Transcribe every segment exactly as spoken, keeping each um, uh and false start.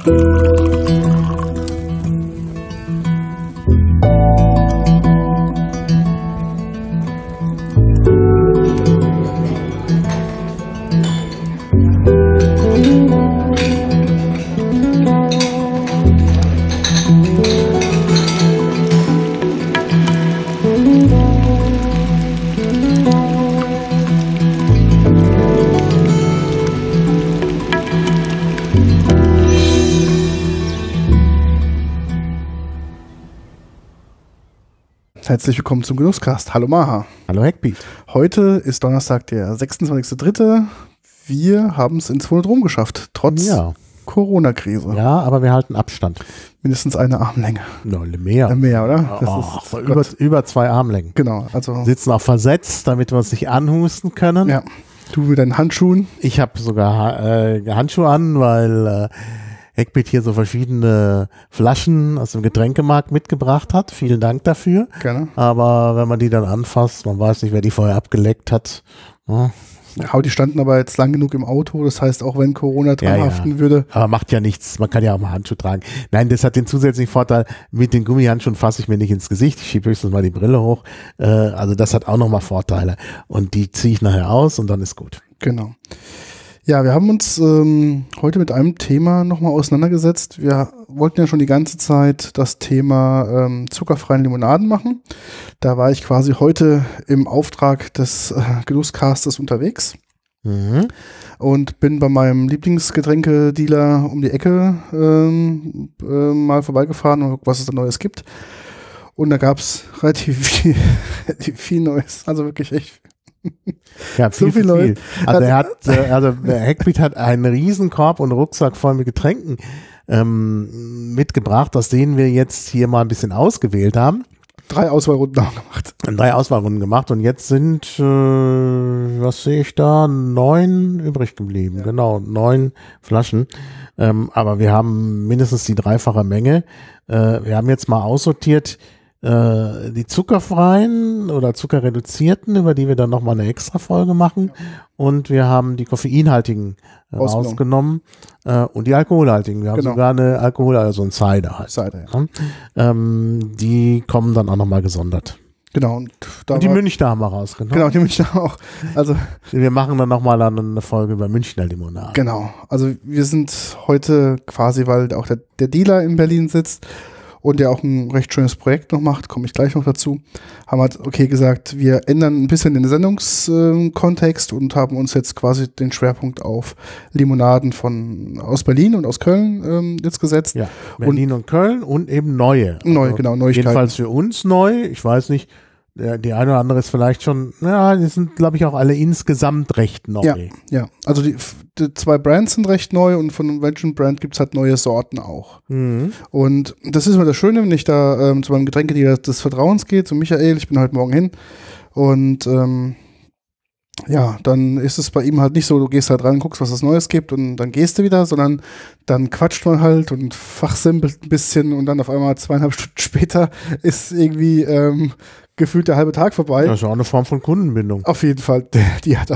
Herzlich willkommen zum Genusscast. Hallo Maha. Hallo Hackbeat. Heute ist Donnerstag, der sechsundzwanzigster dritte Wir haben es ins Phonodrom geschafft, trotz ja. Corona-Krise. Ja, aber wir halten Abstand. Mindestens eine Armlänge. No, mehr. Äh, mehr, oder? Das oh, ist, über, über zwei Armlängen. Genau. Also sitzen auch versetzt, damit wir uns nicht anhusten können. Ja. Du mit deinen Handschuhen. Ich habe sogar äh, Handschuhe an, weil äh, Hackbeat hier so verschiedene Flaschen aus dem Getränkemarkt mitgebracht hat. Vielen Dank dafür. Gerne. Aber wenn man die dann anfasst, man weiß nicht, wer die vorher abgeleckt hat. Ja. Ja, die standen aber jetzt lang genug im Auto. Das heißt, auch wenn Corona dran ja, haften ja. würde. Aber macht ja nichts. Man kann ja auch mal Handschuhe tragen. Nein, das hat den zusätzlichen Vorteil, mit den Gummihandschuhen fasse ich mir nicht ins Gesicht. Ich schiebe höchstens mal die Brille hoch. Äh, also das hat auch nochmal Vorteile. Und die ziehe ich nachher aus und dann ist gut. Genau. Ja, wir haben uns ähm, heute mit einem Thema nochmal auseinandergesetzt. Wir wollten ja schon die ganze Zeit das Thema ähm, zuckerfreien Limonaden machen. Da war ich quasi heute im Auftrag des äh, Genusscastes unterwegs Mhm. und bin bei meinem Lieblingsgetränkedealer um die Ecke ähm, äh, mal vorbeigefahren und geguckt, was es da Neues gibt. Und da gab es relativ viel, relativ viel Neues, also wirklich echt Ja, viel, so viel, viel, Leute. viel. Also er hat, äh, also der Hackbeat hat einen Riesenkorb und Rucksack voll mit Getränken ähm, mitgebracht, aus denen wir jetzt hier mal ein bisschen ausgewählt haben. Drei Auswahlrunden haben gemacht. Drei Auswahlrunden gemacht und jetzt sind, äh, was sehe ich da, neun übrig geblieben. Ja. Genau, neun Flaschen. Ähm, aber wir haben mindestens die dreifache Menge. Äh, wir haben jetzt mal aussortiert die zuckerfreien oder zuckerreduzierten, über die wir dann nochmal eine extra Folge machen. Ja. Und wir haben die koffeinhaltigen äh, rausgenommen, rausgenommen äh, und die alkoholhaltigen. Wir haben genau. sogar eine Alkohol, also ein Cider halt. Cider, ja. ähm, die kommen dann auch nochmal gesondert. Genau. Und, da und die Münchner haben wir rausgenommen. Genau, die Münchner auch. Also wir machen dann nochmal eine Folge über Münchner Limonade. Genau. Also wir sind heute quasi, weil auch der, der Dealer in Berlin sitzt, und der auch ein recht schönes Projekt noch macht, komme ich gleich noch dazu, haben halt okay gesagt, wir ändern ein bisschen den Sendungskontext äh, und haben uns jetzt quasi den Schwerpunkt auf Limonaden von aus Berlin und aus Köln ähm, jetzt gesetzt. Ja, Berlin und, und Köln und eben neue. Neue, also genau, Neuigkeiten. Jedenfalls für uns neu, ich weiß nicht, der, die eine oder andere ist vielleicht schon, ja, die sind, glaube ich, auch alle insgesamt recht neu. Ja, ja. Also die, die zwei Brands sind recht neu und von welchen Brand gibt es halt neue Sorten auch. Mhm. Und das ist immer das Schöne, wenn ich da ähm, zu meinem Getränkedealer des Vertrauens gehe, zu Michael, ich bin heute Morgen hin und ähm, ja, dann ist es bei ihm halt nicht so, du gehst halt rein, guckst, was es Neues gibt und dann gehst du wieder, sondern dann quatscht man halt und fachsimpelt ein bisschen und dann auf einmal zweieinhalb Stunden später ist irgendwie ähm, gefühlt der halbe Tag vorbei. Das ist auch eine Form von Kundenbindung. Auf jeden Fall, die hat er.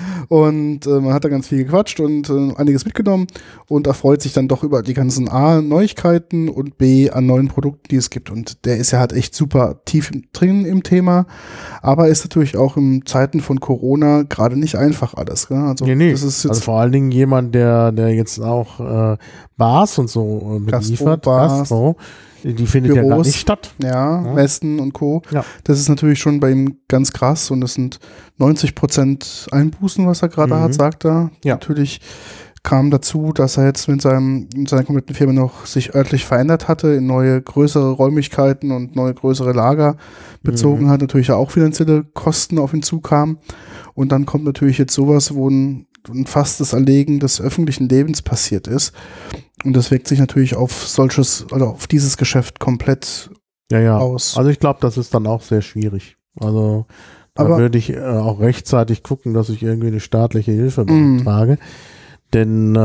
Und äh, man hat da ganz viel gequatscht und äh, einiges mitgenommen und erfreut sich dann doch über die ganzen A, Neuigkeiten und B, an neuen Produkten, die es gibt. Und der ist ja halt echt super tief im, drin im Thema, aber ist natürlich auch in Zeiten von Corona gerade nicht einfach alles. Gell? Also, nee, nee. Das ist jetzt also vor allen Dingen jemand, der, der jetzt auch äh, Bars und so äh, beliefert, Gastro, die findet Büros, ja gar nicht statt. Ja, ja, Messen und Co. Ja. Das ist natürlich schon bei ihm ganz krass und das sind neunzig Prozent Einbußen, was er gerade mhm. hat, sagt er. Ja. Natürlich kam dazu, dass er jetzt mit seinem, mit seiner kompletten Firma noch sich örtlich verändert hatte, in neue größere Räumlichkeiten und neue größere Lager bezogen mhm. hat, natürlich auch finanzielle Kosten auf ihn zukamen. Und dann kommt natürlich jetzt sowas, wo ein, ein fast das Erlegen des öffentlichen Lebens passiert ist. Und das wirkt sich natürlich auf solches, oder auf dieses Geschäft komplett ja, ja. aus. Also ich glaube, das ist dann auch sehr schwierig. Also da Aber würde ich äh, auch rechtzeitig gucken, dass ich irgendwie eine staatliche Hilfe beantrage. Mm. Denn äh,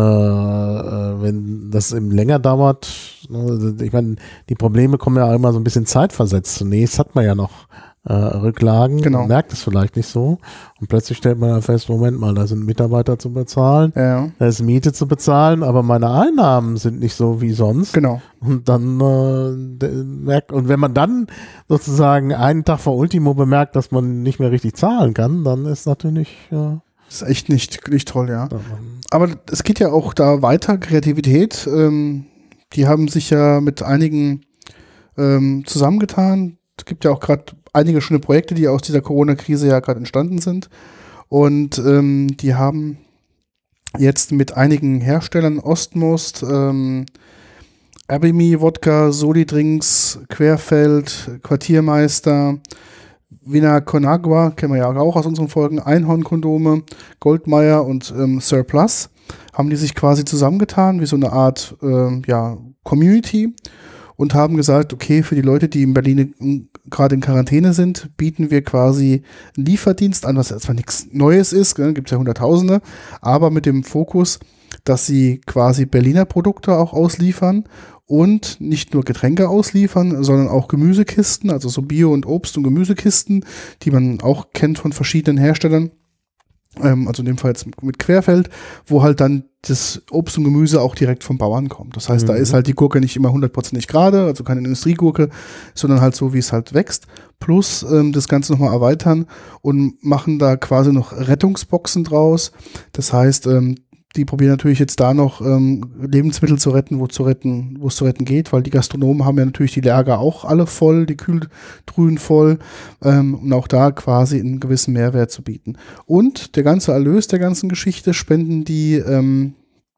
wenn das eben länger dauert, ich meine, die Probleme kommen ja immer so ein bisschen zeitversetzt. Zunächst hat man ja noch äh, Rücklagen, genau. Man merkt es vielleicht nicht so und plötzlich stellt man dann fest, Moment mal, da sind Mitarbeiter zu bezahlen, Ja. da ist Miete zu bezahlen, aber meine Einnahmen sind nicht so wie sonst. Genau. Und dann äh, merkt, und wenn man dann sozusagen einen Tag vor Ultimo bemerkt, dass man nicht mehr richtig zahlen kann, dann ist natürlich äh, das ist echt nicht, nicht toll, ja. Aber es geht ja auch da weiter, Kreativität. Ähm, die haben sich ja mit einigen ähm, zusammengetan. Es gibt ja auch gerade einige schöne Projekte, die aus dieser Corona-Krise ja gerade entstanden sind. Und ähm, die haben jetzt mit einigen Herstellern, Ostmost, ähm, Abimi, Wodka, Soli-Drinks, Querfeld, Quartiermeister, Vina Conagua, kennen wir ja auch aus unseren Folgen, Einhorn-Kondome, Goldmeier und ähm, Surplus, haben die sich quasi zusammengetan, wie so eine Art ähm, ja, Community und haben gesagt, okay, für die Leute, die in Berlin gerade in Quarantäne sind, bieten wir quasi einen Lieferdienst an, was erstmal nichts Neues ist, gibt es ja Hunderttausende, aber mit dem Fokus, dass sie quasi Berliner Produkte auch ausliefern und nicht nur Getränke ausliefern, sondern auch Gemüsekisten, also so Bio- und Obst- und Gemüsekisten, die man auch kennt von verschiedenen Herstellern, ähm, also in dem Fall jetzt mit Querfeld, wo halt dann das Obst und Gemüse auch direkt vom Bauern kommt. Das heißt, mhm. da ist halt die Gurke nicht immer hundertprozentig gerade, also keine Industriegurke, sondern halt so, wie es halt wächst. Plus ähm, das Ganze nochmal erweitern und machen da quasi noch Rettungsboxen draus. Das heißt, ähm, die probieren natürlich jetzt da noch ähm, Lebensmittel zu retten, wo zu retten, wo es zu retten geht, weil die Gastronomen haben ja natürlich die Lager auch alle voll, die Kühltruhen voll, ähm, um auch da quasi einen gewissen Mehrwert zu bieten. Und der ganze Erlös der ganzen Geschichte spenden die ähm,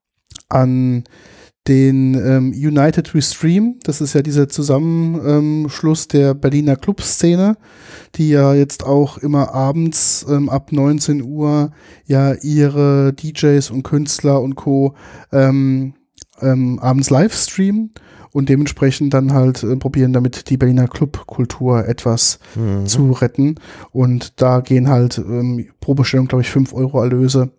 an den ähm, United We Stream. Das ist ja dieser Zusammenschluss der Berliner Clubszene, die ja jetzt auch immer abends ähm, ab neunzehn Uhr ja ihre D Js und Künstler und Co. Ähm, ähm, abends live streamen und dementsprechend dann halt äh, probieren, damit die Berliner Clubkultur etwas mhm. zu retten. Und da gehen halt ähm, pro Bestellung, glaube ich, fünf Euro Erlöse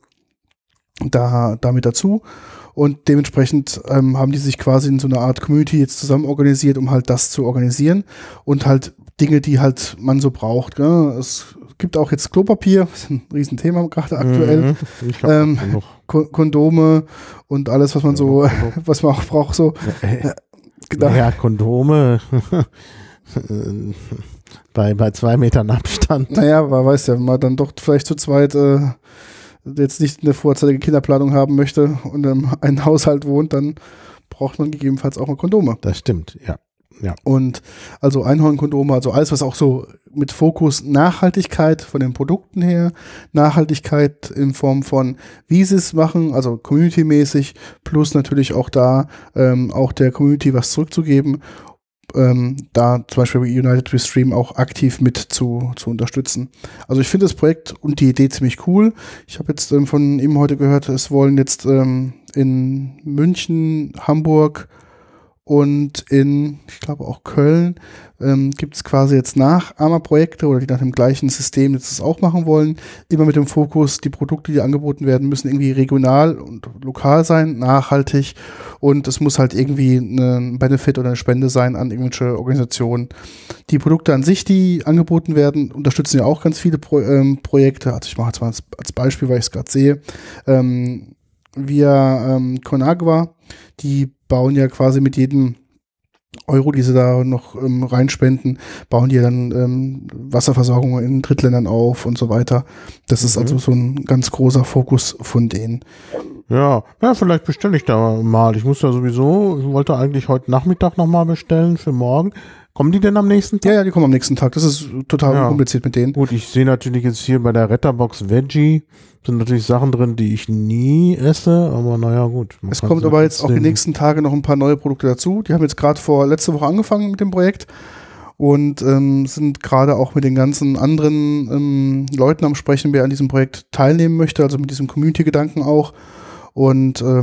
da damit dazu. Und dementsprechend ähm, haben die sich quasi in so einer Art Community jetzt zusammen organisiert, um halt das zu organisieren und halt Dinge, die halt man so braucht. Gell? Es gibt auch jetzt Klopapier, das ist ein Riesenthema gerade aktuell. Mhm, ähm, Ko- Kondome und alles, was man so, was man auch braucht. So. Ja, genau. Ja, Kondome bei, bei zwei Metern Abstand. Naja, man weiß ja, wenn man dann doch vielleicht zu zweit äh, jetzt nicht eine vorzeitige Kinderplanung haben möchte und in einem Haushalt wohnt, dann braucht man gegebenenfalls auch mal Kondome. Das stimmt, ja. ja. Und also Einhornkondome, also alles, was auch so mit Fokus Nachhaltigkeit von den Produkten her, Nachhaltigkeit in Form von, wie sie es machen, also community-mäßig, plus natürlich auch da ähm, auch der Community was zurückzugeben, Ähm, da zum Beispiel United We Stream auch aktiv mit zu, zu unterstützen. Also ich finde das Projekt und die Idee ziemlich cool. Ich habe jetzt ähm, von ihm heute gehört, es wollen jetzt ähm, in München, Hamburg und in, ich glaube auch Köln, ähm, gibt es quasi jetzt Nachahmerprojekte oder die nach dem gleichen System jetzt das auch machen wollen. Immer mit dem Fokus, die Produkte, die angeboten werden, müssen irgendwie regional und lokal sein, nachhaltig und es muss halt irgendwie ein Benefit oder eine Spende sein an irgendwelche Organisationen. Die Produkte an sich, die angeboten werden, unterstützen ja auch ganz viele Pro- ähm, Projekte. Also ich mache jetzt mal als, als Beispiel, weil ich es gerade sehe, ähm, via ähm, Conagua, die bauen ja quasi mit jedem Euro, die sie da noch ähm, reinspenden, bauen die dann ähm, Wasserversorgung in Drittländern auf und so weiter. Das mhm. ist also so ein ganz großer Fokus von denen. Ja, ja, vielleicht bestelle ich da mal. Ich muss ja sowieso, ich wollte eigentlich heute Nachmittag nochmal bestellen für morgen. Kommen die denn am nächsten Tag? Ja, ja, die kommen am nächsten Tag. Das ist total ja. kompliziert mit denen. Gut, ich sehe natürlich jetzt hier bei der Retterbox Veggie sind natürlich Sachen drin, die ich nie esse, aber naja, gut. Es kommt aber jetzt auch die nächsten Tage noch ein paar neue Produkte dazu. Die haben jetzt gerade vor letzte Woche angefangen mit dem Projekt und ähm, sind gerade auch mit den ganzen anderen ähm, Leuten am Sprechen, wer an diesem Projekt teilnehmen möchte, also mit diesem Community-Gedanken auch. Und ähm,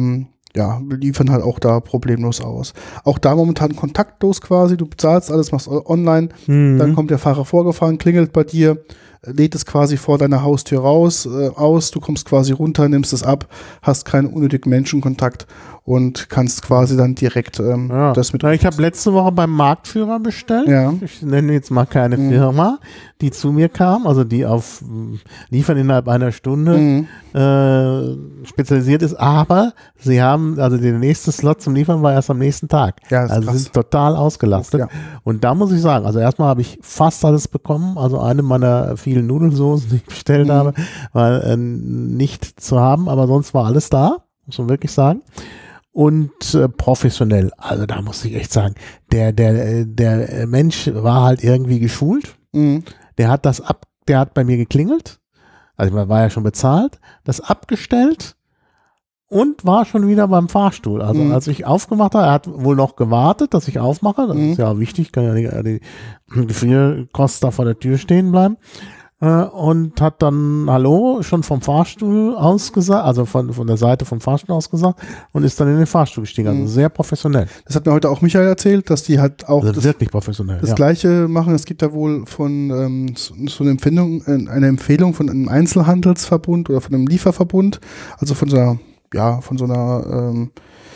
ja, liefern halt auch da problemlos aus. Auch da momentan kontaktlos quasi, du bezahlst alles, machst online, mhm. dann kommt der Fahrer vorgefahren, klingelt bei dir, lädt es quasi vor deiner Haustür raus, äh, aus, du kommst quasi runter, nimmst es ab, hast keinen unnötigen Menschenkontakt und kannst quasi dann direkt ähm, ja. das mit... Ja, ich habe letzte Woche beim Marktführer bestellt, ja. ich nenne jetzt mal keine mhm. Firma, die zu mir kam, also die auf Liefern innerhalb einer Stunde mhm. äh, spezialisiert ist, aber sie haben, also der nächste Slot zum Liefern war erst am nächsten Tag. Ja, also krass. sind total ausgelastet. Ja. Und da muss ich sagen, also erstmal habe ich fast alles bekommen, also eine meiner vielen Nudelsoßen, die ich bestellt mhm. habe, war äh, nicht zu haben, aber sonst war alles da, muss man wirklich sagen. Und äh, professionell, also da muss ich echt sagen, der, der, der Mensch war halt irgendwie geschult, mhm. der hat das ab, der hat bei mir geklingelt, also man war ja schon bezahlt, das abgestellt und war schon wieder beim Fahrstuhl. Also mhm. als ich aufgemacht habe, er hat wohl noch gewartet, dass ich aufmache, das mhm. ist ja wichtig, kann ja nicht die Gefrierkosten da vor der Tür stehen bleiben. Und hat dann Hallo schon vom Fahrstuhl aus gesagt, also von, von der Seite vom Fahrstuhl aus gesagt und ist dann in den Fahrstuhl gestiegen. Also sehr professionell. Das hat mir heute auch Michael erzählt, dass die halt auch also das, wirklich professionell, das ja. Gleiche machen. Es gibt da wohl von ähm, so, so eine Empfehlung, eine Empfehlung von einem Einzelhandelsverbund oder von einem Lieferverbund, also von so einer, ja, von so einer ähm,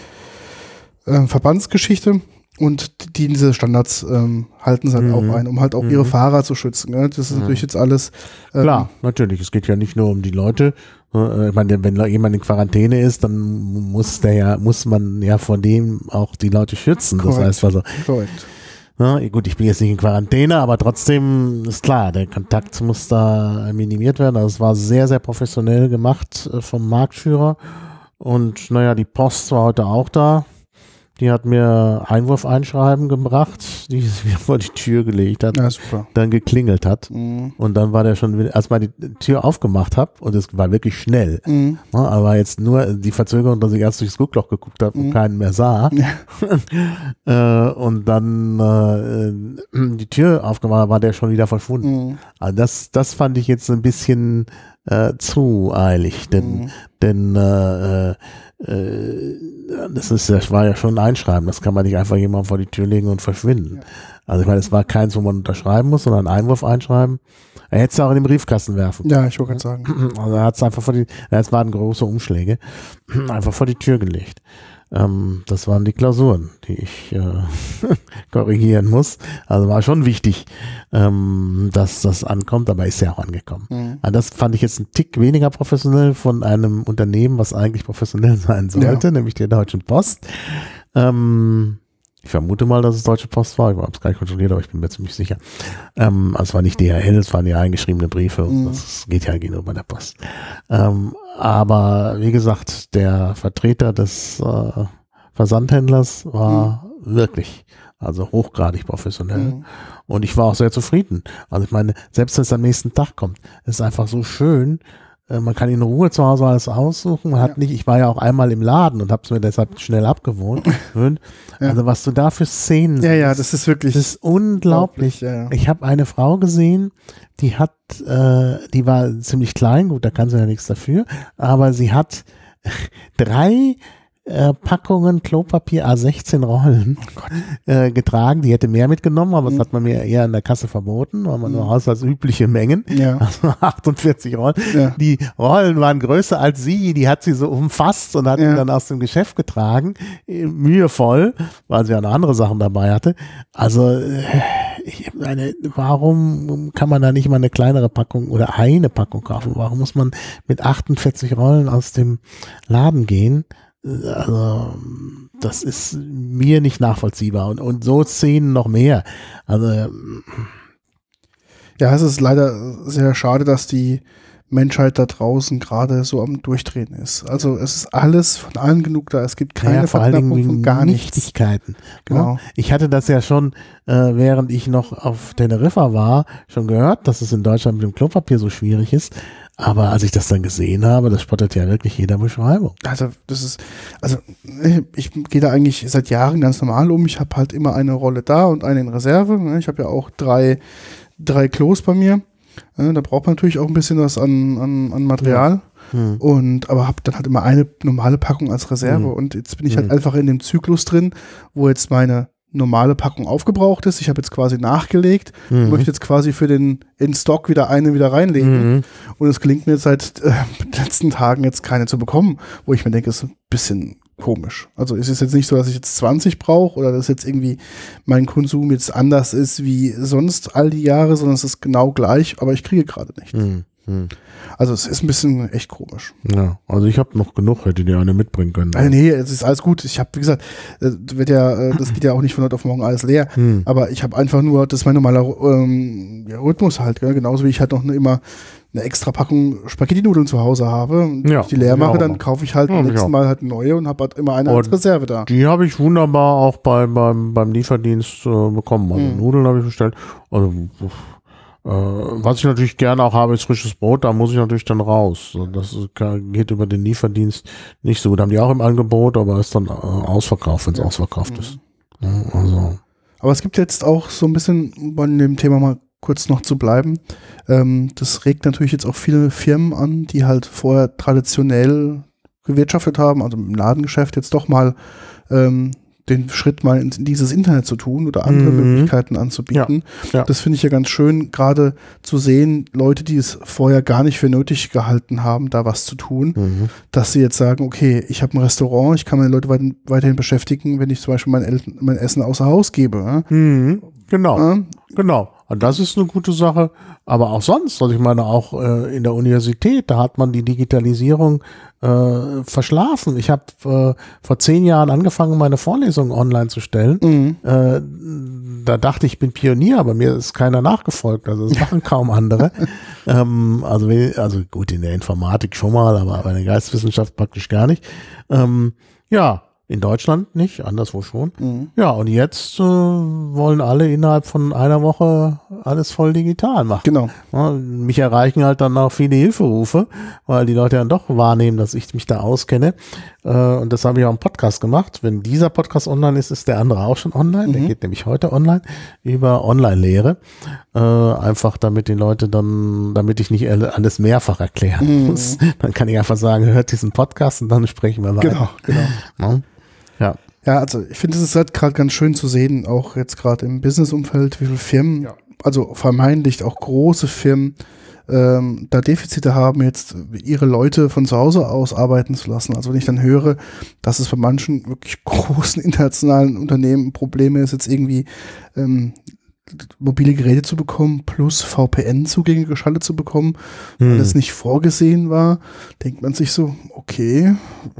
äh, Verbandsgeschichte. Und die diese Standards ähm, halten sie halt mhm. auch ein, um halt auch mhm. ihre Fahrer zu schützen. Ne? Das ist mhm. natürlich jetzt alles. Ähm, Klar, natürlich. Es geht ja nicht nur um die Leute. Äh, ich meine, wenn jemand in Quarantäne ist, dann muss der ja, muss man ja vor dem auch die Leute schützen. Korrekt. Das heißt also. Korrekt. Ja, gut, ich bin jetzt nicht in Quarantäne, aber trotzdem ist klar, der Kontakt muss da minimiert werden. Also es war sehr, sehr professionell gemacht äh, vom Marktführer. Und naja, die Post war heute auch da. Die hat mir Einwurfeinschreiben gebracht, die sie mir vor die Tür gelegt hat, ja, super. Dann geklingelt hat. Mhm. Und dann war der schon, als man die Tür aufgemacht hat, und es war wirklich schnell, mhm. ja, aber jetzt nur die Verzögerung, dass ich erst durchs Guckloch geguckt habe und mhm. keinen mehr sah. Ja. äh, und dann äh, die Tür aufgemacht hat, war der schon wieder verschwunden. Mhm. Also das, das fand ich jetzt ein bisschen äh, zu eilig, denn, mhm. denn äh, äh, das ist, das war ja schon ein Einschreiben, das kann man nicht einfach jemandem vor die Tür legen und verschwinden. Ja. Also ich meine, es war keins, wo man unterschreiben muss, sondern ein Einwurf einschreiben. Er hätte es auch in den Briefkasten werfen. Ja, ich wollte gerade sagen. Also er hat es einfach vor die, es waren große Umschläge, einfach vor die Tür gelegt. Ähm, das waren die Klausuren, die ich äh, korrigieren muss. Also war schon wichtig, ähm, dass das ankommt, aber ist ja auch angekommen. Mhm. Also das fand ich jetzt einen Tick weniger professionell von einem Unternehmen, was eigentlich professionell sein sollte, ja. nämlich der Deutschen Post. Ähm, ich vermute mal, dass es Deutsche Post war. Ich habe es gar nicht kontrolliert, aber ich bin mir ziemlich sicher. Ähm, also es war nicht D H L, es waren ja eingeschriebene Briefe. Mhm. Das geht ja nur bei der Post. Ähm, aber wie gesagt, der Vertreter des äh, Versandhändlers war mhm. wirklich, also hochgradig professionell. Mhm. Und ich war auch sehr zufrieden. Also ich meine, selbst wenn es am nächsten Tag kommt, ist es einfach so schön. Man kann in Ruhe zu Hause alles aussuchen. Man hat ja. nicht, ich war ja auch einmal im Laden und habe es mir deshalb schnell abgewohnt. ja. Also was du da für Szenen siehst. Ja, ja, das ist wirklich. Das ist unglaublich. unglaublich ja, ja. Ich habe eine Frau gesehen, die hat, äh, die war ziemlich klein, gut, da kann sie ja nichts dafür, aber sie hat drei Äh, Packungen Klopapier A sechzehn Rollen oh äh, getragen. Die hätte mehr mitgenommen, aber mhm. das hat man mir eher in der Kasse verboten, weil man mhm. nur haushaltsübliche Mengen, ja. also achtundvierzig Rollen. Ja. Die Rollen waren größer als sie, die hat sie so umfasst und hat ja. sie dann aus dem Geschäft getragen, äh, mühevoll, weil sie auch noch andere Sachen dabei hatte. Also äh, ich meine, warum kann man da nicht mal eine kleinere Packung oder eine Packung kaufen? Warum muss man mit achtundvierzig Rollen aus dem Laden gehen? Also das ist mir nicht nachvollziehbar und, und so Szenen noch mehr. Also ja, es ist leider sehr schade, dass die Menschheit da draußen gerade so am Durchdrehen ist. Also es ist alles von allen genug da. Es gibt keine ja, Verknappung von gar nichts. Nichtigkeiten. Genau. Ich hatte das ja schon, äh, während ich noch auf Teneriffa war, schon gehört, dass es in Deutschland mit dem Klopapier so schwierig ist. Aber als ich das dann gesehen habe, das spottet ja wirklich jeder Beschreibung. Also das ist, also ich gehe da eigentlich seit Jahren ganz normal um. Ich habe halt immer eine Rolle da und eine in Reserve. Ich habe ja auch drei, drei Klos bei mir. Da braucht man natürlich auch ein bisschen was an, an, an Material. Hm. Und aber habe dann halt immer eine normale Packung als Reserve. Hm. Und jetzt bin ich halt hm. einfach in dem Zyklus drin, wo jetzt meine normale Packung aufgebraucht ist. Ich habe jetzt quasi nachgelegt Mhm. und möchte jetzt quasi für den in Stock wieder eine wieder reinlegen. Mhm. Und es gelingt mir seit äh, den letzten Tagen jetzt keine zu bekommen, wo ich mir denke, es ist ein bisschen komisch. Also es ist jetzt nicht so, dass ich jetzt zwanzig brauche oder dass jetzt irgendwie mein Konsum jetzt anders ist wie sonst all die Jahre, sondern es ist genau gleich, aber ich kriege gerade nichts. Mhm. Mhm. Also es ist ein bisschen echt komisch. Ja, also ich habe noch genug, hätte dir eine mitbringen können. Also nee, es ist alles gut. Ich habe, wie gesagt, das wird ja, das geht ja auch nicht von heute auf morgen alles leer. Hm. Aber ich habe einfach nur, das ist mein normaler ähm, ja, Rhythmus halt, gell? Genauso wie ich halt noch eine, immer eine extra Packung Spaghetti-Nudeln zu Hause habe. Und ja, wenn ich die leer mache, dann kaufe ich halt ja, beim nächsten Mal halt neue und habe halt immer eine als Reserve da. Die habe ich wunderbar auch bei, beim, beim Lieferdienst äh, bekommen. Also hm. Nudeln habe ich bestellt. Also Äh, was ich natürlich gerne auch habe, ist frisches Brot, da muss ich natürlich dann raus. Das geht über den Lieferdienst nicht so gut. Haben die auch im Angebot, aber ist dann äh, ausverkauft, wenn es ja. ausverkauft mhm. ist. Ja, also. Aber es gibt jetzt auch so ein bisschen, um bei dem Thema mal kurz noch zu bleiben, ähm, das regt natürlich jetzt auch viele Firmen an, die halt vorher traditionell gewirtschaftet haben, also im Ladengeschäft jetzt doch mal ähm, den Schritt mal in dieses Internet zu tun oder andere mhm. Möglichkeiten anzubieten. Ja, ja. Das finde ich ja ganz schön, gerade zu sehen, Leute, die es vorher gar nicht für nötig gehalten haben, da was zu tun, mhm. dass sie jetzt sagen, okay, ich habe ein Restaurant, ich kann meine Leute weit, weiterhin beschäftigen, wenn ich zum Beispiel mein, El- mein Essen außer Haus gebe. Mhm. Genau, ja? genau. Und das ist eine gute Sache. Aber auch sonst, also ich meine, auch äh, in der Universität, da hat man die Digitalisierung äh, verschlafen. Ich habe äh, vor zehn Jahren angefangen, meine Vorlesungen online zu stellen. Mhm. Äh, da dachte ich, ich bin Pionier, aber mir ist keiner nachgefolgt. Also das machen kaum andere. ähm, also, also gut, in der Informatik schon mal, aber bei der Geisteswissenschaft praktisch gar nicht. Ähm, ja. In Deutschland nicht, anderswo schon. Mhm. Ja, und jetzt äh, wollen alle innerhalb von einer Woche alles voll digital machen. Genau. Ja, mich erreichen halt dann auch viele Hilferufe, weil die Leute dann doch wahrnehmen, dass ich mich da auskenne. Äh, und das habe ich auch im Podcast gemacht. Wenn dieser Podcast online ist, ist der andere auch schon online. Mhm. Der geht nämlich heute online über Online-Lehre. Äh, einfach damit die Leute dann, damit ich nicht alles mehrfach erklären mhm. muss. Dann kann ich einfach sagen, hört diesen Podcast und dann sprechen wir weiter. Genau, genau. Ja. Ja. Ja, also ich finde, es ist halt gerade ganz schön zu sehen, auch jetzt gerade im Businessumfeld, wie viele Firmen, ja. also vermeintlich auch große Firmen, ähm, da Defizite haben, jetzt ihre Leute von zu Hause aus arbeiten zu lassen. Also wenn ich dann höre, dass es bei manchen wirklich großen internationalen Unternehmen Probleme ist, jetzt irgendwie ähm, mobile Geräte zu bekommen, plus V P N-Zugänge geschaltet zu bekommen, weil hm. das nicht vorgesehen war, denkt man sich so, okay,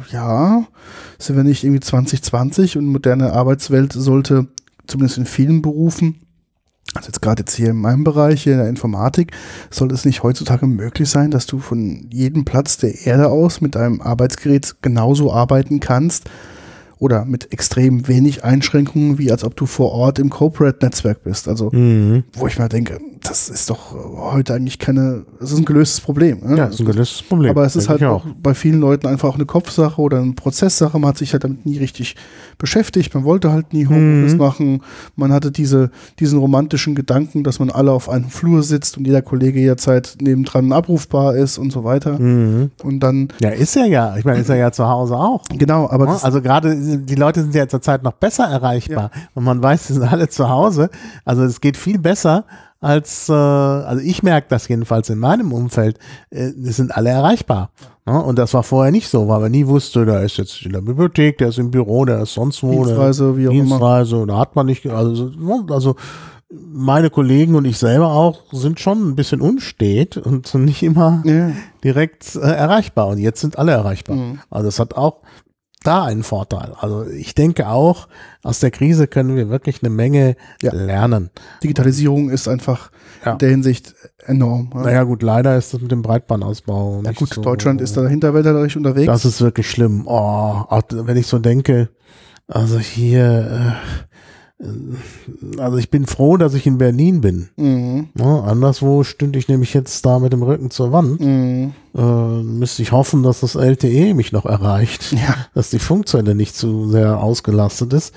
ja, sind wir nicht irgendwie zwanzig zwanzig und moderne Arbeitswelt sollte, zumindest in vielen Berufen, also jetzt gerade jetzt hier in meinem Bereich, hier in der Informatik, sollte es nicht heutzutage möglich sein, dass du von jedem Platz der Erde aus mit deinem Arbeitsgerät genauso arbeiten kannst, oder mit extrem wenig Einschränkungen, wie als ob du vor Ort im Corporate-Netzwerk bist. Also, mhm. wo ich mal denke, das ist doch heute eigentlich keine, das ist ein gelöstes Problem. Ne? Ja, das ist ein gelöstes Problem. Aber es ist halt auch bei vielen Leuten einfach auch eine Kopfsache oder eine Prozesssache. Man hat sich halt damit nie richtig beschäftigt. Man wollte halt nie Homeoffice mhm. machen. Man hatte diese, diesen romantischen Gedanken, dass man alle auf einem Flur sitzt und jeder Kollege jederzeit nebendran abrufbar ist und so weiter. Mhm. Und dann. Ja, ist er ja. Ich meine, ist er ja zu Hause auch. Genau, aber. Ja, also gerade die Leute sind ja zurzeit noch besser erreichbar. Ja. Und man weiß, sie sind alle zu Hause. Also es geht viel besser als, äh, also ich merke das jedenfalls in meinem Umfeld, äh, es sind alle erreichbar. Ja, und das war vorher nicht so, weil man nie wusste, der ist jetzt in der Bibliothek, der ist im Büro, der ist sonst wo. Dienstreise, wie auch Dienstreise, immer. Da hat man nicht, also, also meine Kollegen und ich selber auch sind schon ein bisschen unstet und sind nicht immer ja. direkt äh, erreichbar. Und jetzt sind alle erreichbar. Mhm. Also das hat auch da einen Vorteil. Also ich denke auch, aus der Krise können wir wirklich eine Menge ja. lernen. Digitalisierung ist einfach ja. in der Hinsicht enorm. Ja. Naja gut, leider ist das mit dem Breitbandausbau ja nicht gut, so, Deutschland ist da hinterwäldlerisch unterwegs. Das ist wirklich schlimm. Oh, auch wenn ich so denke, also hier, äh, also ich bin froh, dass ich in Berlin bin. Mhm. Ja, anderswo stünde ich nämlich jetzt da mit dem Rücken zur Wand. Mhm. Äh, müsste ich hoffen, dass das L T E mich noch erreicht, ja. dass die Funkzelle nicht zu sehr ausgelastet ist.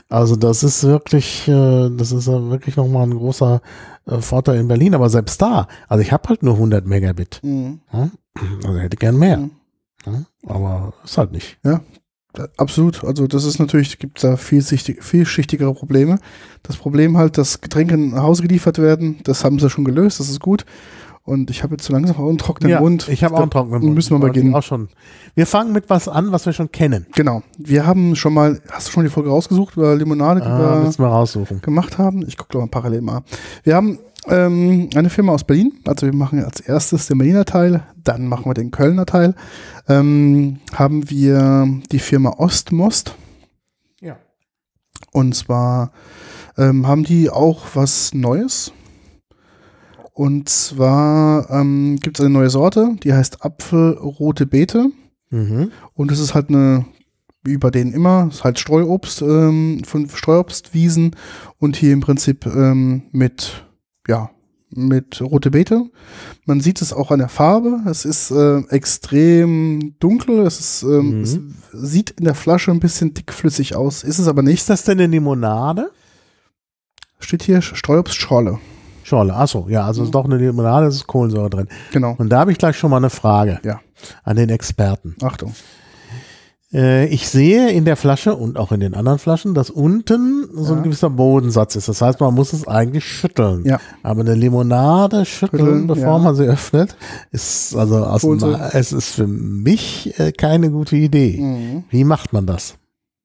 Also das ist wirklich, äh, das ist ja wirklich nochmal ein großer äh, Vorteil in Berlin. Aber selbst da, also ich habe halt nur hundert Megabit. Mhm. Ja? Also hätte gern mehr. Mhm. Ja? Aber ist halt nicht. Ja, absolut. Also das ist natürlich, gibt da vielschichtig, vielschichtigere Probleme. Das Problem halt, dass Getränke nach Hause geliefert werden, das haben sie schon gelöst, das ist gut. Und ich habe jetzt so langsam auch einen trockenen Ja, Mund. ich habe auch einen trockenen Mund. Müssen wir mal beginnen. Auch schon. Wir fangen mit was an, was wir schon kennen. Genau. Wir haben schon mal, hast du schon die Folge rausgesucht über Limonade, die Ah, wir müssen wir raussuchen. gemacht haben? Ich gucke doch mal parallel mal. Wir haben ähm, eine Firma aus Berlin. Also wir machen als erstes den Berliner Teil, dann machen wir den Kölner Teil. Ähm, haben wir die Firma Ostmost. Ja. Und zwar ähm, haben die auch was Neues. Und zwar ähm, gibt es eine neue Sorte, die heißt Apfelrote Beete. Mhm. Und es ist halt eine, wie bei denen immer, ist halt Streuobst ähm, von Streuobstwiesen und hier im Prinzip ähm, mit, ja, mit rote Beete. Man sieht es auch an der Farbe. Es ist äh, extrem dunkel. Es, ist, ähm, Mhm. es sieht in der Flasche ein bisschen dickflüssig aus. Ist es aber nicht. Ist das denn eine Limonade? Steht hier Streuobstschorle. Schorle, achso, ja, also ist doch eine Limonade, es ist Kohlensäure drin. Genau. Und da habe ich gleich schon mal eine Frage Ja. an den Experten. Achtung. Äh, ich sehe in der Flasche und auch in den anderen Flaschen, dass unten so ein Ja. gewisser Bodensatz ist. Das heißt, man muss es eigentlich schütteln. Ja. Aber eine Limonade schütteln, Schütteln, bevor ja. man sie öffnet, ist also aus dem, Kohlensäure. es ist für mich äh, keine gute Idee. Mhm. Wie macht man das?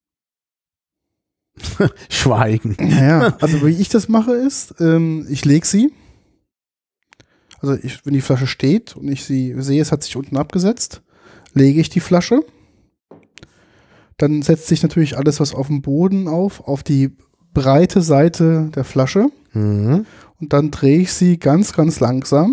Schweigen. Naja, also wie ich das mache ist, ähm, ich lege sie. Also ich, wenn die Flasche steht und ich sie sehe, es hat sich unten abgesetzt, lege ich die Flasche. Dann setzt sich natürlich alles, was auf dem Boden auf, auf die breite Seite der Flasche. Mhm. Und dann drehe ich sie ganz, ganz langsam.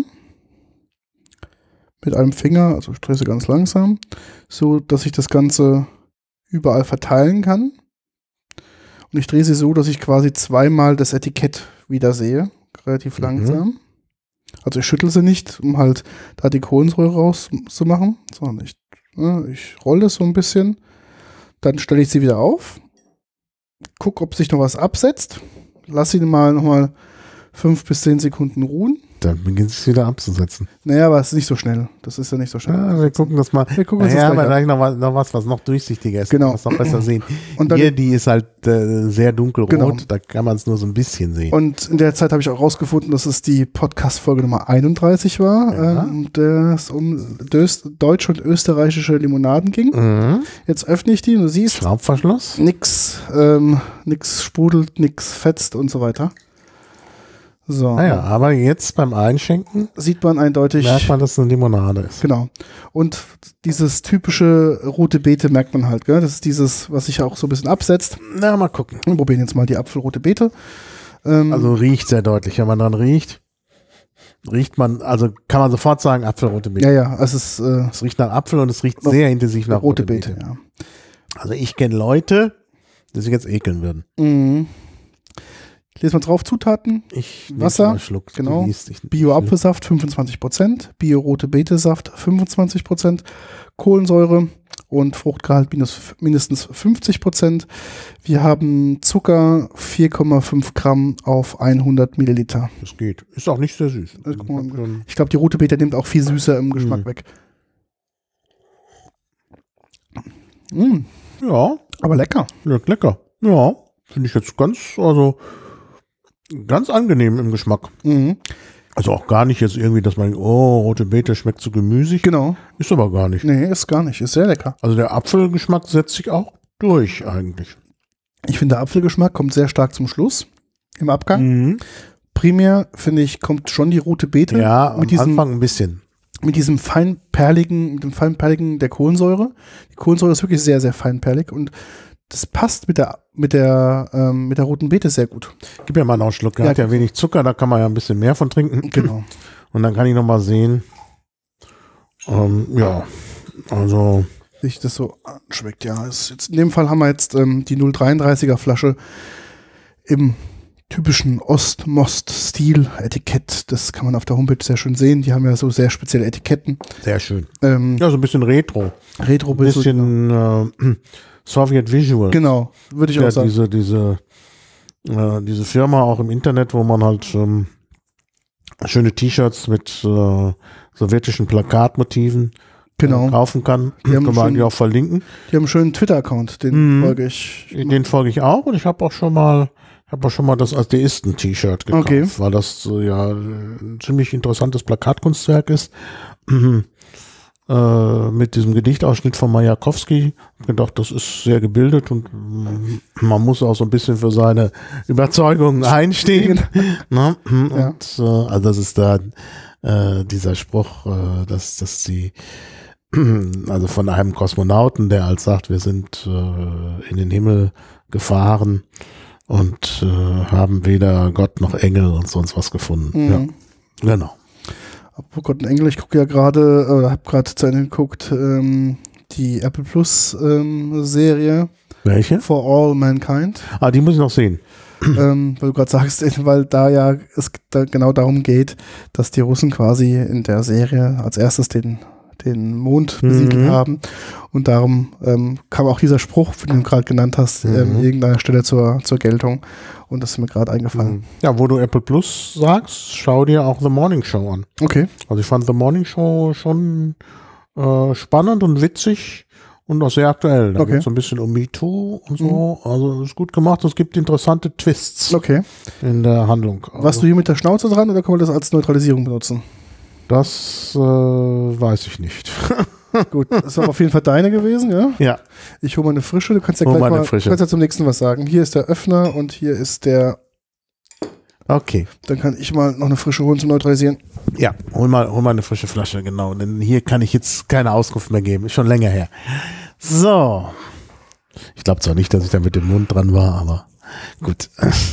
Mit einem Finger, also ich drehe sie ganz langsam, so dass ich das Ganze überall verteilen kann. Und ich drehe sie so, dass ich quasi zweimal das Etikett wieder sehe. Relativ Mhm. langsam. Also ich schüttel sie nicht, um halt da die Kohlensäure rauszumachen, sondern ich, ne, ich rolle es so ein bisschen. Dann stelle ich sie wieder auf, gucke, ob sich noch was absetzt, lasse sie mal nochmal fünf bis zehn Sekunden ruhen. Dann beginnt es wieder abzusetzen. Naja, aber es ist nicht so schnell. Das ist ja nicht so schnell. Ja, wir gucken das mal. Wir gucken uns Ja, das aber gleich an. gleich noch was, noch was, was noch durchsichtiger ist. Genau. Was noch besser sehen. Und dann- Hier, die ist halt äh, sehr dunkelrot. Genau. Da kann man es nur so ein bisschen sehen. Und in der Zeit habe ich auch rausgefunden, dass es die Podcast-Folge Nummer einunddreißig war, Ja. ähm, der es um dös- deutsche und österreichische Limonaden ging. Mhm. Jetzt öffne ich die und du siehst, Schraubverschluss. nix, ähm, nix sprudelt, nix fetzt und so weiter. So, Naja, aber jetzt beim Einschenken sieht man eindeutig, merkt man, dass es eine Limonade ist. genau. Und dieses typische rote Beete merkt man halt, gell? Das ist dieses, was sich auch so ein bisschen absetzt. Na, mal gucken. Wir probieren jetzt mal die Apfelrote Beete. Ähm, Also riecht sehr deutlich. Wenn man dran riecht, riecht man, also kann man sofort sagen, Apfelrote Beete. ja, ja, es ist äh, Es riecht nach Apfel und es riecht sehr intensiv nach rote Beete, ja. Also ich kenne Leute, die sich jetzt ekeln würden. Mhm. Ich lese mal drauf, Zutaten, Ich nehm Wasser, mal einen Schluck. Du genau. liest, ich- Bio-Apfelsaft fünfundzwanzig Prozent, Bio-Rote Beete-Saft fünfundzwanzig Prozent, Kohlensäure und Fruchtgehalt minus, mindestens fünfzig Prozent. Wir haben Zucker vier Komma fünf Gramm auf hundert Milliliter. Das geht. Ist auch nicht sehr süß. Das guck mal. Ich hab schon- Ich glaube, die Rote Beete nimmt auch viel Süße im Geschmack Mhm. weg. Mm, Ja, aber lecker. leck- lecker. Ja, finde ich jetzt ganz, also ganz angenehm im Geschmack. Mhm. Also auch gar nicht jetzt irgendwie, dass man, oh, rote Beete schmeckt so gemüsig. Genau. Ist aber gar nicht. Nee, ist gar nicht. Ist sehr lecker. Also der Apfelgeschmack setzt sich auch durch eigentlich. Ich finde, der Apfelgeschmack kommt sehr stark zum Schluss im Abgang. Mhm. Primär, finde ich, kommt schon die Rote Beete Ja, am mit diesem, Anfang ein bisschen. mit diesem feinperligen, mit dem feinperligen der Kohlensäure. Die Kohlensäure ist wirklich sehr, sehr feinperlig und das passt mit der, mit der, ähm, mit der Roten Beete sehr gut. Gib mir mal noch einen Schluck. Der Ja, hat ja wenig Zucker, da kann man ja ein bisschen mehr von trinken. Genau. Und dann kann ich noch mal sehen. Ähm, ja, also Sich das so anschmeckt, ja. Ist jetzt, in dem Fall haben wir jetzt ähm, die null Komma dreiunddreißiger Flasche im typischen Ost-Most-Stil-Etikett. Das kann man auf der Homepage sehr schön sehen. Die haben ja so sehr spezielle Etiketten. Sehr schön. Ähm, Ja, so ein bisschen Retro. Retro. Ein bisschen äh, Soviet Visual. Genau, würde ich ja, auch sagen. Diese, diese, äh, diese Firma auch im Internet, wo man halt ähm, schöne T-Shirts mit äh, sowjetischen Plakatmotiven genau. äh, kaufen kann. Die haben Kann man eigentlich auch verlinken. Die haben einen schönen Twitter-Account, den Mhm. folge ich. Den folge ich auch und ich habe auch schon mal habe auch schon mal das Atheisten-T-Shirt gekauft, Okay. weil das äh, ja ein ziemlich interessantes Plakatkunstwerk ist. Mhm. Äh, mit diesem Gedichtausschnitt von Majakowski. Ich habe gedacht, das ist sehr gebildet und mm, man muss auch so ein bisschen für seine Überzeugungen einstehen. Ne? Und Ja. äh, also das ist da äh, dieser Spruch, äh, dass, dass sie also von einem Kosmonauten, der halt sagt, wir sind äh, in den Himmel gefahren und äh, haben weder Gott noch Engel und sonst was gefunden. Mhm. Ja, genau. Apropos Gott und Engel, ich gucke ja gerade, oder habe gerade zu Ende geguckt, ähm, die Apple Plus ähm, Serie Welche? For All Mankind. Ah, die muss ich noch sehen. ähm, weil du gerade sagst, weil da ja es da genau darum geht, dass die Russen quasi in der Serie als erstes den den Mond besiedelt Mhm. haben und darum ähm, kam auch dieser Spruch, den du gerade genannt hast, Mhm. ähm, irgendeiner Stelle zur, zur Geltung und das ist mir gerade eingefallen. Ja, wo du Apple Plus sagst, schau dir auch The Morning Show an. Okay. Also ich fand The Morning Show schon äh, spannend und witzig und auch sehr aktuell. Da Okay. geht es so ein bisschen um MeToo und so. Also ist gut gemacht. Es gibt interessante Twists Okay. in der Handlung. Also, Warst du hier mit der Schnauze dran oder kann man das als Neutralisierung benutzen? das äh, weiß ich nicht. Gut, das ist aber auf jeden Fall deine gewesen, ja? Ja. Ich hole mal eine frische, du kannst ja Hol gleich mal eine mal, frische. du kannst ja zum nächsten was sagen. Hier ist der Öffner und hier ist der, Okay. dann kann ich mal noch eine frische holen zum Neutralisieren. Ja, hol mal, hol mal eine frische Flasche, genau. Denn hier kann ich jetzt keine Auskunft mehr geben. Ist schon länger her. So. Ich glaube zwar nicht, dass ich da mit dem Mund dran war, aber gut.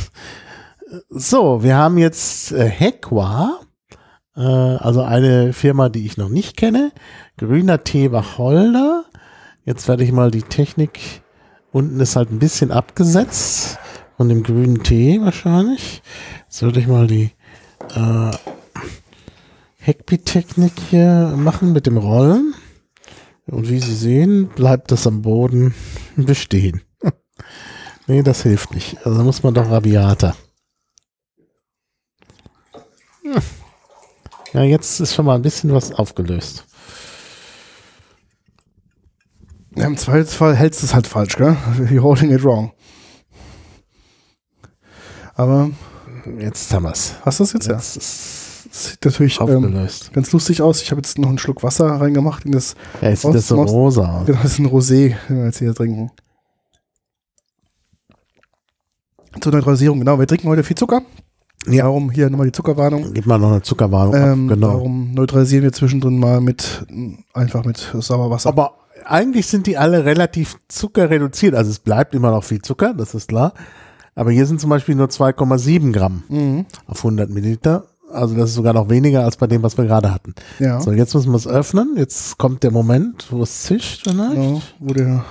So, wir haben jetzt äh, Hequa, äh, also eine Firma, die ich noch nicht kenne. Grüner Tee Wacholder. Jetzt werde ich mal die Technik, unten ist halt ein bisschen abgesetzt von dem grünen Tee wahrscheinlich. Jetzt würde ich mal die äh, Heckpi-Technik hier machen mit dem Rollen. Und wie Sie sehen, bleibt das am Boden bestehen. Nee, das hilft nicht. Also muss man doch rabiater. Ja, jetzt ist schon mal ein bisschen was aufgelöst. Ja, im Zweifelsfall hältst du es halt falsch, gell? You're holding it wrong. Aber Jetzt haben wir es. hast du das jetzt? Jetzt ist Ja. Das sieht natürlich ähm, aufgelöst. ganz lustig aus. Ich habe jetzt noch einen Schluck Wasser reingemacht in das. Ja, jetzt sieht das so Most- rosa aus. Genau, das ist ein Rosé, den wir jetzt hier trinken. Zur Neutralisierung, genau. Wir trinken heute viel Zucker. Ja. Darum hier nochmal die Zuckerwarnung. Gib mal noch eine Zuckerwarnung ab. Ähm, Genau. Darum neutralisieren wir zwischendrin mal mit einfach mit Sauerwasser. Aber eigentlich sind die alle relativ zuckerreduziert. Also es bleibt immer noch viel Zucker, das ist klar. Aber hier sind zum Beispiel nur zwei Komma sieben Gramm Mhm. auf hundert Milliliter. Also das ist sogar noch weniger als bei dem, was wir gerade hatten. Ja. So, jetzt müssen wir es öffnen. Jetzt kommt der Moment, wo es zischt vielleicht. Genau, wo der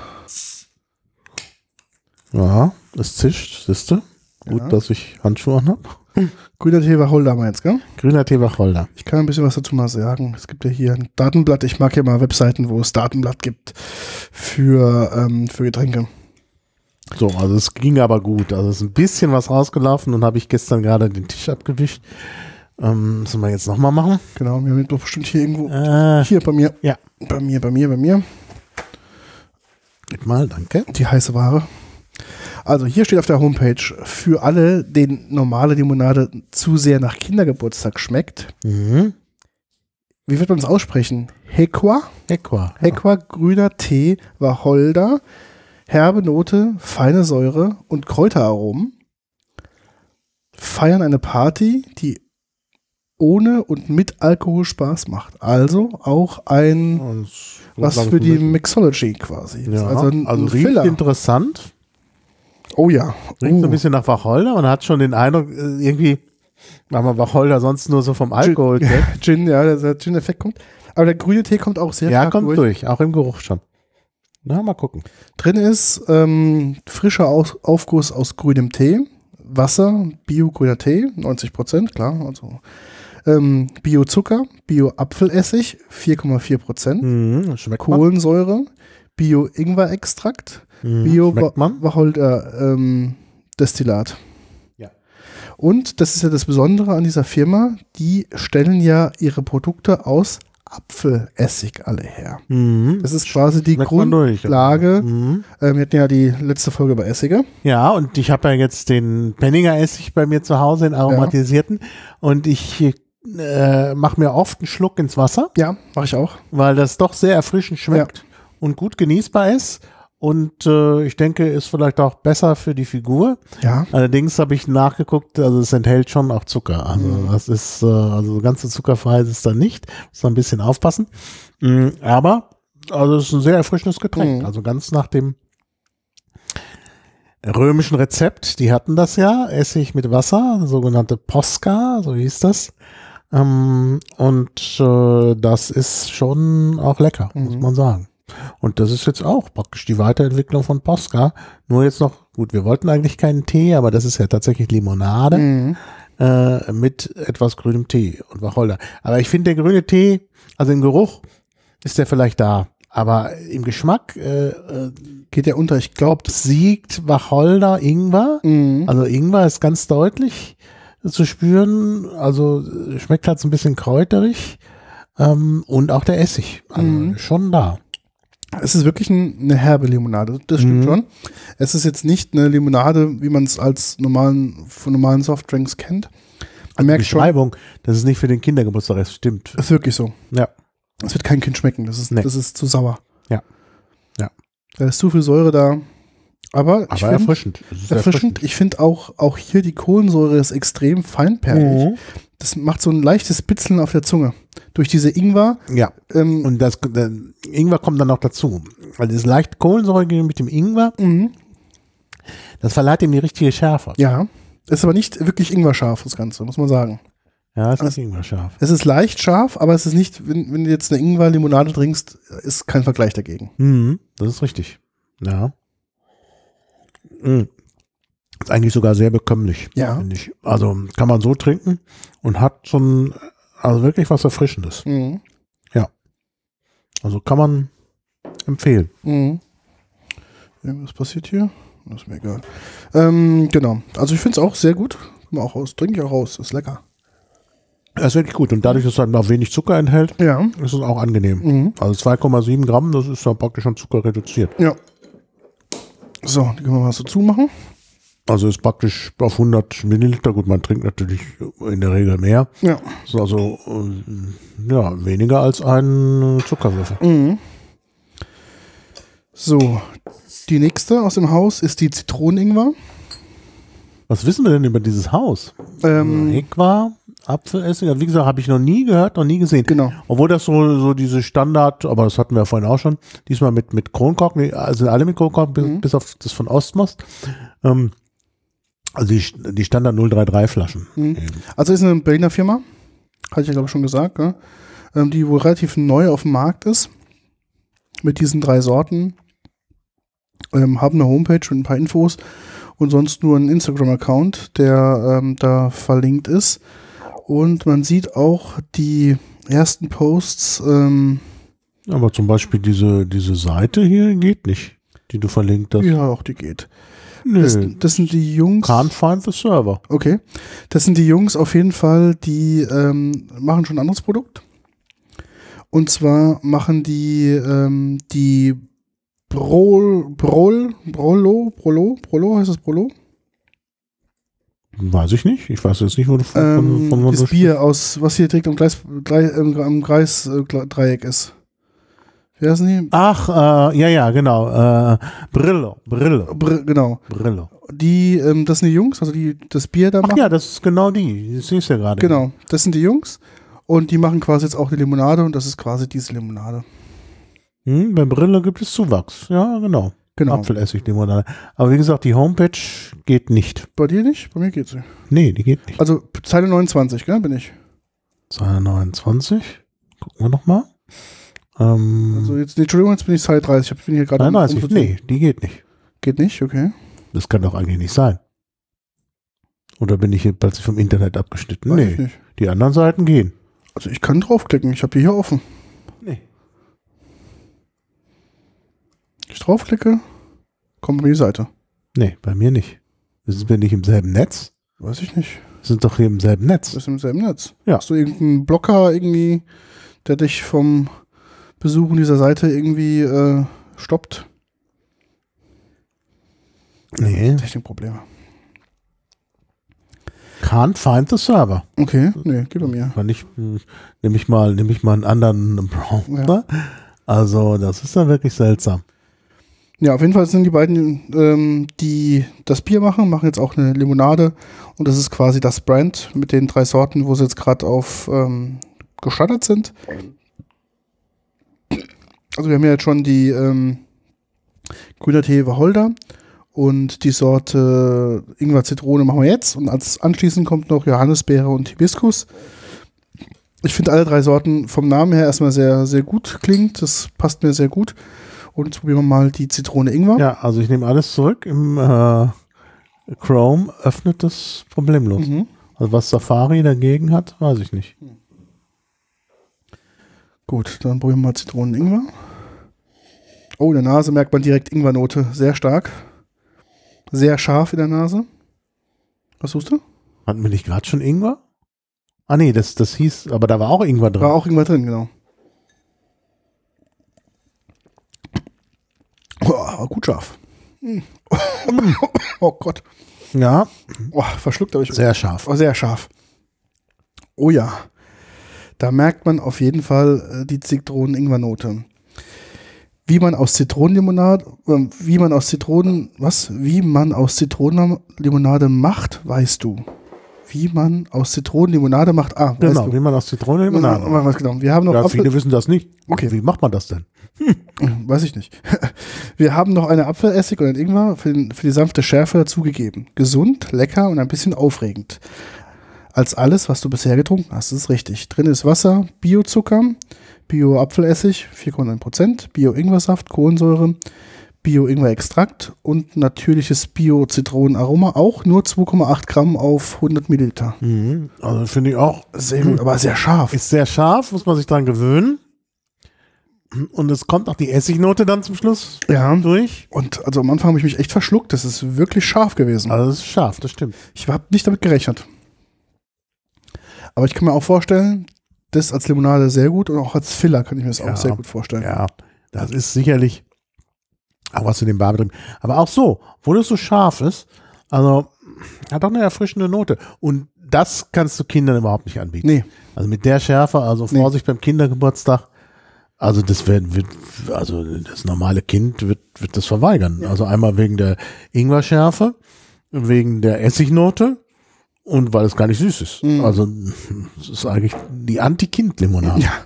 Ja, es zischt, siehst du. Gut, Ja. dass ich Handschuhe an habe. grüner Tee Wacholder haben wir jetzt, gell? Grüner Tee Wacholder. Ich kann ein bisschen was dazu mal sagen. Es gibt ja hier ein Datenblatt. Ich mag ja mal Webseiten, wo es Datenblatt gibt für, ähm, für Getränke. So, also es ging aber gut. Also es ist ein bisschen was rausgelaufen und habe ich gestern gerade den Tisch abgewischt. Ähm, müssen wir jetzt nochmal machen? Genau, wir haben doch bestimmt hier irgendwo. Äh, Hier bei mir. ja. Bei mir, bei mir, bei mir. Gib mal, danke. Die heiße Ware. Also hier steht auf der Homepage, für alle, denen normale Limonade zu sehr nach Kindergeburtstag schmeckt. Mhm. Wie wird man es aussprechen? Hequa? Hequa. Hequa, grüner Tee, Wacholder, herbe Note, feine Säure und Kräuteraromen. Feiern eine Party, die ohne und mit Alkohol Spaß macht. Also auch ein, Und was für die Mixology quasi. Ja, Also ein, also ein riecht Filler. Oh Oh ja. Riecht so Uh. ein bisschen nach Wacholder. Man hat schon den Eindruck, äh, irgendwie, weil man Wacholder sonst nur so vom Alkohol kennt. Gin, ja, der Gin-Effekt kommt. Aber der grüne Tee kommt auch sehr Ja, stark kommt durch. durch. auch im Geruch schon. Na, mal gucken. Drin ist ähm, frischer aus Aufguss aus grünem Tee, Wasser, Bio-grüner Tee, neunzig Prozent, klar, also ähm, Bio-Zucker, Bio-Apfelessig, vier Komma vier Prozent, Mhm, schmeckt Kohlensäure, Bio-Ingwer-Extrakt, Mhm, Bio-Wacholder-Destillat. ähm, ja. Und das ist ja das Besondere an dieser Firma, die stellen ja ihre Produkte aus Apfelessig alle her. Mhm. Das ist quasi die Schmeckt man durch. Grundlage. Mhm. Ähm, wir hatten ja die letzte Folge über Essige. Ja, und ich habe ja jetzt den Penninger Essig bei mir zu Hause, den aromatisierten. Ja. Und ich äh, mache mir oft einen Schluck ins Wasser. Ja, mache ich auch. Weil das doch sehr erfrischend schmeckt ja. und gut genießbar ist. Und äh, ich denke, ist vielleicht auch besser für die Figur. Ja. Allerdings habe ich nachgeguckt, also es enthält schon auch Zucker. Also mhm. das ist, äh, also ganz zuckerfrei ist es dann nicht. Muss man ein bisschen aufpassen. Mhm, aber, also es ist ein sehr erfrischendes Getränk. Mhm. Also ganz nach dem römischen Rezept. Die hatten das ja, Essig mit Wasser, sogenannte Posca, so hieß das. Ähm, und äh, das ist schon auch lecker, mhm. muss man sagen. Und das ist jetzt auch praktisch die Weiterentwicklung von Posca. Nur jetzt noch, gut, wir wollten eigentlich keinen Tee, aber das ist ja tatsächlich Limonade mhm. äh, mit etwas grünem Tee und Wacholder. Aber ich finde, der grüne Tee, also im Geruch ist der vielleicht da, aber im Geschmack äh, geht der unter. Ich glaube, siegt Wacholder, Ingwer. Mhm. Also Ingwer ist ganz deutlich zu spüren. Also schmeckt halt so ein bisschen kräuterig ähm, und auch der Essig. Also mhm. schon da. Es ist wirklich ein, eine herbe Limonade, das stimmt mhm. schon. Es ist jetzt nicht eine Limonade, wie man es als normalen, von normalen Softdrinks kennt. Man merkt schon, Beschreibung, dass es nicht für den Kindergeburtstag ist, stimmt. Das ist wirklich so. Ja. Es wird kein Kind schmecken, das ist, nee. das ist zu sauer. Ja. Ja. Da ist zu viel Säure da. Aber, Aber ich find, erfrischend. erfrischend. erfrischend. Ich finde auch, auch hier die Kohlensäure ist extrem feinperlig. Mhm. Das macht so ein leichtes Bitzeln auf der Zunge. Durch diese Ingwer. Ja. Ähm, und das der Ingwer kommt dann noch dazu. Weil das leicht Kohlensäure mit dem Ingwer, mhm. das verleiht ihm die richtige Schärfe. Ja. Ist aber nicht wirklich Ingwer-scharf, das Ganze, muss man sagen. Ja, es ist Ingwer scharf. Es ist leicht scharf, aber es ist nicht, wenn, wenn du jetzt eine Ingwer-Limonade trinkst, ist kein Vergleich dagegen. Mhm, das ist richtig. Ja. Mhm. Ist eigentlich sogar sehr bekömmlich, ja. finde ich. Also kann man so trinken und hat so ein, also wirklich was Erfrischendes. Mhm. Ja. Also kann man empfehlen. Mhm. Was passiert hier? Das ist mir egal. Ähm, genau. Also ich finde es auch sehr gut. Mal auch aus, trinke ich auch raus. Ist lecker. Das ist wirklich gut. Und dadurch, dass es dann auch wenig Zucker enthält, ja. ist es auch angenehm. Mhm. Also zwei Komma sieben Gramm, das ist dann praktisch schon Zucker reduziert. Ja. So, die können wir mal so zumachen. Also ist praktisch auf hundert Milliliter. Gut, man trinkt natürlich in der Regel mehr. Ja. Ist also äh, ja, weniger als ein Zuckerwürfel. Mhm. So, die nächste aus dem Haus ist die Zitronen-Ingwer. Was wissen wir denn über dieses Haus? Ähm, Ingwer, Apfelessig, wie gesagt, habe ich noch nie gehört, noch nie gesehen. Genau. Obwohl das so, so diese Standard, aber das hatten wir ja vorhin auch schon, diesmal mit, mit Kronkorken, also alle mit Kronkorken, bis, mhm. bis auf das von Ostmost. Ähm, also die, die Standard null drei drei Flaschen. Mhm. Also ist eine Berliner Firma, hatte ich ja glaube ich schon gesagt, ne? ähm, die wohl relativ neu auf dem Markt ist, mit diesen drei Sorten, ähm, haben eine Homepage und ein paar Infos und sonst nur einen Instagram-Account, der ähm, da verlinkt ist. Und man sieht auch die ersten Posts. Ähm, Aber zum Beispiel diese, diese Seite hier geht nicht, die du verlinkt hast. Ja, auch die geht. Nö. Das, das sind die Jungs. Can't find the server. Okay. Das sind die Jungs auf jeden Fall, die ähm, machen schon ein anderes Produkt. Und zwar machen die ähm, die Brol, Brol, Brolo, Brolo, Brolo, heißt das Brolo? Weiß ich nicht. Ich weiß jetzt nicht, wo du von, ähm, von, von das Bier aus, was hier direkt am Kreis, am Kreis äh, Dreieck ist. Wie heißen die? Ach, äh, ja, ja, genau. Äh, Brillo, Brillo. Br genau. Brillo. Die, ähm, das sind die Jungs, also die das Bier da Ach machen. ja, das ist genau die. Das siehst du ja gerade. Genau, das sind die Jungs. Und die machen quasi jetzt auch die Limonade und das ist quasi diese Limonade. Hm, bei Brillo gibt es Zuwachs. Ja, genau. Genau. Apfelessig-Limonade. Aber wie gesagt, die Homepage geht nicht. Bei dir nicht? Bei mir geht sie. Nee, die geht nicht. Also Zeile neunundzwanzig, gell, bin ich. Zeile neunundzwanzig. Gucken wir nochmal. Ähm, also jetzt, Entschuldigung, jetzt bin ich Zeile dreißig. Ich bin hier gerade. nein, nein, nee, die geht nicht. Geht nicht, okay. Das kann doch eigentlich nicht sein. Oder bin ich hier plötzlich vom Internet abgeschnitten? Weiß Nee, ich nicht. die anderen Seiten gehen. Also ich kann draufklicken, ich habe die hier offen. Nee. Ich draufklicke, kommt auf die Seite. Nee, bei mir nicht. Sind wir nicht im selben Netz? Weiß ich nicht. Wir sind doch hier im selben Netz. Du bist im selben Netz. Ja. Hast du irgendeinen Blocker irgendwie, der dich vom Besuchen dieser Seite irgendwie äh, stoppt? Nee. Technikprobleme. Can't find the server. Okay, nee, geht bei mir. Kann ich, nehme ich mal, nehme ich mal einen anderen Browser. Ja. Also, das ist dann wirklich seltsam. Ja, auf jeden Fall sind die beiden, ähm, die das Bier machen, machen jetzt auch eine Limonade. Und das ist quasi das Brand mit den drei Sorten, wo sie jetzt gerade auf ähm, gestartet sind. Also wir haben ja jetzt schon die ähm, grüner Tee Wacholder und die Sorte Ingwer Zitrone machen wir jetzt. Und als anschließend kommt noch Johannisbeere und Hibiskus. Ich finde alle drei Sorten vom Namen her erstmal sehr, sehr gut klingt. Das passt mir sehr gut. Und jetzt probieren wir mal die Zitrone Ingwer. Ja, also ich nehme alles zurück. Im äh, Chrome öffnet das problemlos. Mhm. Also was Safari dagegen hat, weiß ich nicht. Gut, dann probieren wir mal Zitronen Ingwer. Oh, in der Nase merkt man direkt Ingwernote. Sehr stark. Sehr scharf in der Nase. Was suchst du? Hatten wir nicht gerade schon Ingwer? Ah nee, das, das hieß, aber da war auch Ingwer drin. War auch Ingwer drin, genau. Oh, gut scharf. Mm. Oh Gott. Ja. Oh, verschluckt habe ich. Sehr scharf. Oh, sehr scharf. Oh ja. Da merkt man auf jeden Fall äh, die Zitronen-Ingwer-Note. Wie man aus Zitronenlimonade, äh, wie man aus Zitronen, was? Wie man aus Zitronenlimonade macht, weißt du. Wie man aus Zitronenlimonade macht, ah, genau, weißt du. Wie man aus Zitronenlimonade macht. Was genau. Wir haben noch ja, Apfel- viele wissen das nicht. Okay. Wie macht man das denn? Hm. Weiß ich nicht. Wir haben noch eine Apfelessig und ein Ingwer für, den, für die sanfte Schärfe dazugegeben. Gesund, lecker und ein bisschen aufregend. Als alles, was du bisher getrunken hast, das ist richtig. Drin ist Wasser, Biozucker, Bio-Apfelessig, vier Komma neun Prozent, Bio-Ingwersaft, Kohlensäure, Bio-Ingwer-Extrakt und natürliches Bio-Zitronenaroma, auch nur zwei Komma acht Gramm auf hundert Milliliter. Mhm. Also finde ich auch sehr gut, aber sehr scharf. Ist sehr scharf, muss man sich dran gewöhnen. Und es kommt auch die Essignote dann zum Schluss ja. durch. Und also am Anfang habe ich mich echt verschluckt. Das ist wirklich scharf gewesen. Also das ist scharf, das stimmt. Ich habe nicht damit gerechnet. Aber ich kann mir auch vorstellen, das als Limonade sehr gut und auch als Filler kann ich mir das ja, auch sehr gut vorstellen. Ja, das ist sicherlich auch was in dem Bar drin. Aber auch so, obwohl es so scharf ist, also hat auch eine erfrischende Note. Und das kannst du Kindern überhaupt nicht anbieten. Nee. Also mit der Schärfe, also Vorsicht nee. beim Kindergeburtstag. Also das wird, wird, also das normale Kind wird, wird das verweigern. Ja. Also einmal wegen der Ingwerschärfe, wegen der Essignote und weil es gar nicht süß ist. Mhm. Also es ist eigentlich die Anti-Kind-Limonade. Ja.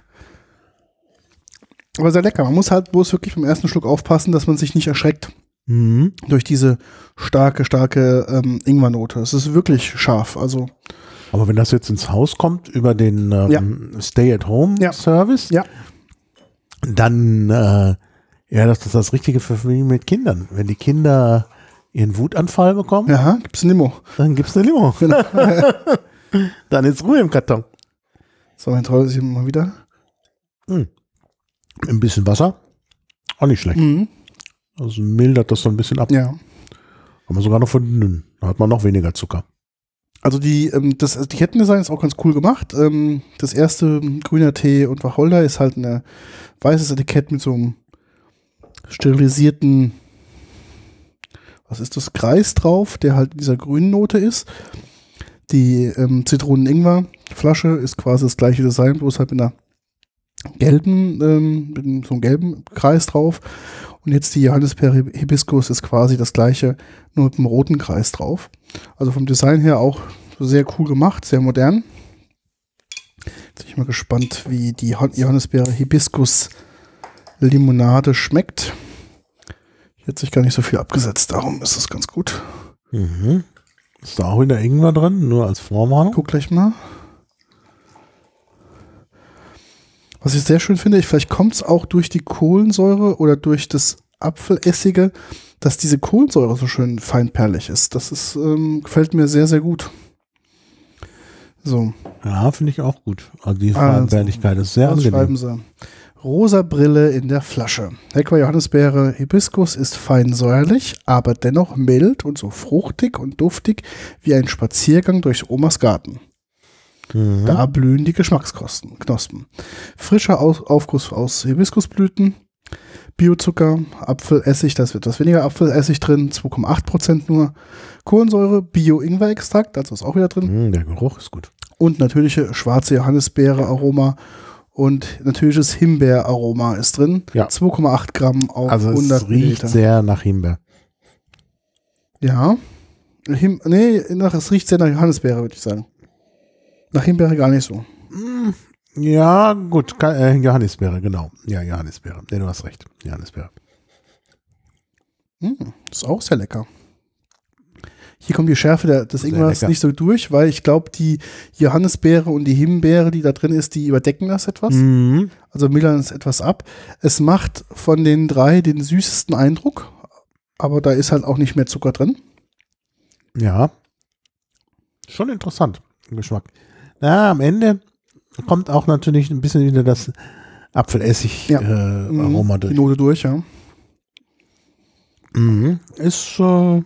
Aber sehr lecker. Man muss halt bloß wirklich beim ersten Schluck aufpassen, dass man sich nicht erschreckt. Mhm. Durch diese starke, starke ähm, Ingwernote. Es ist wirklich scharf. Also. Aber wenn das jetzt ins Haus kommt über den ähm, ja. Stay-at-Home-Service, ja. dann äh, ja, das ist das Richtige für Familien mit Kindern. Wenn die Kinder ihren Wutanfall bekommen, ja, gibt's ein Limo. Dann gibt's eine Limo. Genau. Dann ist Ruhe im Karton. So, mein Trolles hier mal wieder. Hm. Ein bisschen Wasser, auch nicht schlecht. Mhm. Also mildert das so ein bisschen ab. Ja. Kann man sogar noch verdünnen. Da hat man noch weniger Zucker. Also die, ähm, das Etikettendesign ist auch ganz cool gemacht. Ähm, das erste grüner Tee und Wacholder ist halt ein weißes Etikett mit so einem sterilisierten, was ist das, Kreis drauf, der halt in dieser grünen Note ist. Die ähm, Zitronen-Ingwer-Flasche ist quasi das gleiche Design, bloß halt mit einer gelben, ähm, mit so einem gelben Kreis drauf. Und jetzt die Johannisbeere Hibiskus ist quasi das gleiche, nur mit einem roten Kreis drauf. Also vom Design her auch sehr cool gemacht, sehr modern. Jetzt bin ich mal gespannt, wie die Johannisbeere Hibiskus Limonade schmeckt. Hier hat sich gar nicht so viel abgesetzt, darum ist das ganz gut. Mhm. Ist da auch wieder Ingwer drin, nur als Vorwarnung? Guck gleich mal. Was ich sehr schön finde, ich, vielleicht kommt es auch durch die Kohlensäure oder durch das Apfelessige, dass diese Kohlensäure so schön feinperlig ist. Das ist, ähm, gefällt mir sehr, sehr gut. So. Ja, finde ich auch gut. Also die Also, Farbenwertigkeit ist sehr Was schreiben angenehm. Sie? Rosa Brille in der Flasche. Hector Johannisbeere Hibiskus ist fein säuerlich, aber dennoch mild und so fruchtig und duftig wie ein Spaziergang durch Omas Garten. Mhm. Da blühen die Geschmacksknospen. Knospen. Frischer Aus Aufguss aus Hibiskusblüten, Biozucker, Apfelessig, da ist etwas weniger Apfelessig drin, zwei Komma acht Prozent nur. Kohlensäure, Bio-Ingwer-Extrakt, also ist auch wieder drin. Mhm, der Geruch ist gut. Und natürliche schwarze Johannisbeere-Aroma und natürliches Himbeeraroma ist drin. Ja. zwei Komma acht Gramm auf Also hundert es riecht Milliliter. sehr nach Himbeer. Ja. Him nee, nach, es riecht sehr nach Johannisbeere, würde ich sagen. Nach Himbeere gar nicht so. Ja, gut. Ka- Äh, Johannisbeere, genau. Ja, Johannisbeere. Nee, du hast recht. Johannisbeere. Mm, ist auch sehr lecker. Hier kommt die Schärfe der, des Sehr Ingwers lecker. nicht so durch, weil ich glaube, die Johannisbeere und die Himbeere, die da drin ist, die überdecken das etwas. Mhm. Also mildern es etwas ab. Es macht von den drei den süßesten Eindruck, aber da ist halt auch nicht mehr Zucker drin. Ja. Schon interessant, im Geschmack. Na, am Ende kommt auch natürlich ein bisschen wieder das Ja. Apfelessig-Aroma Mhm, durch. Die Note durch, ja. Mhm. Ist, äh,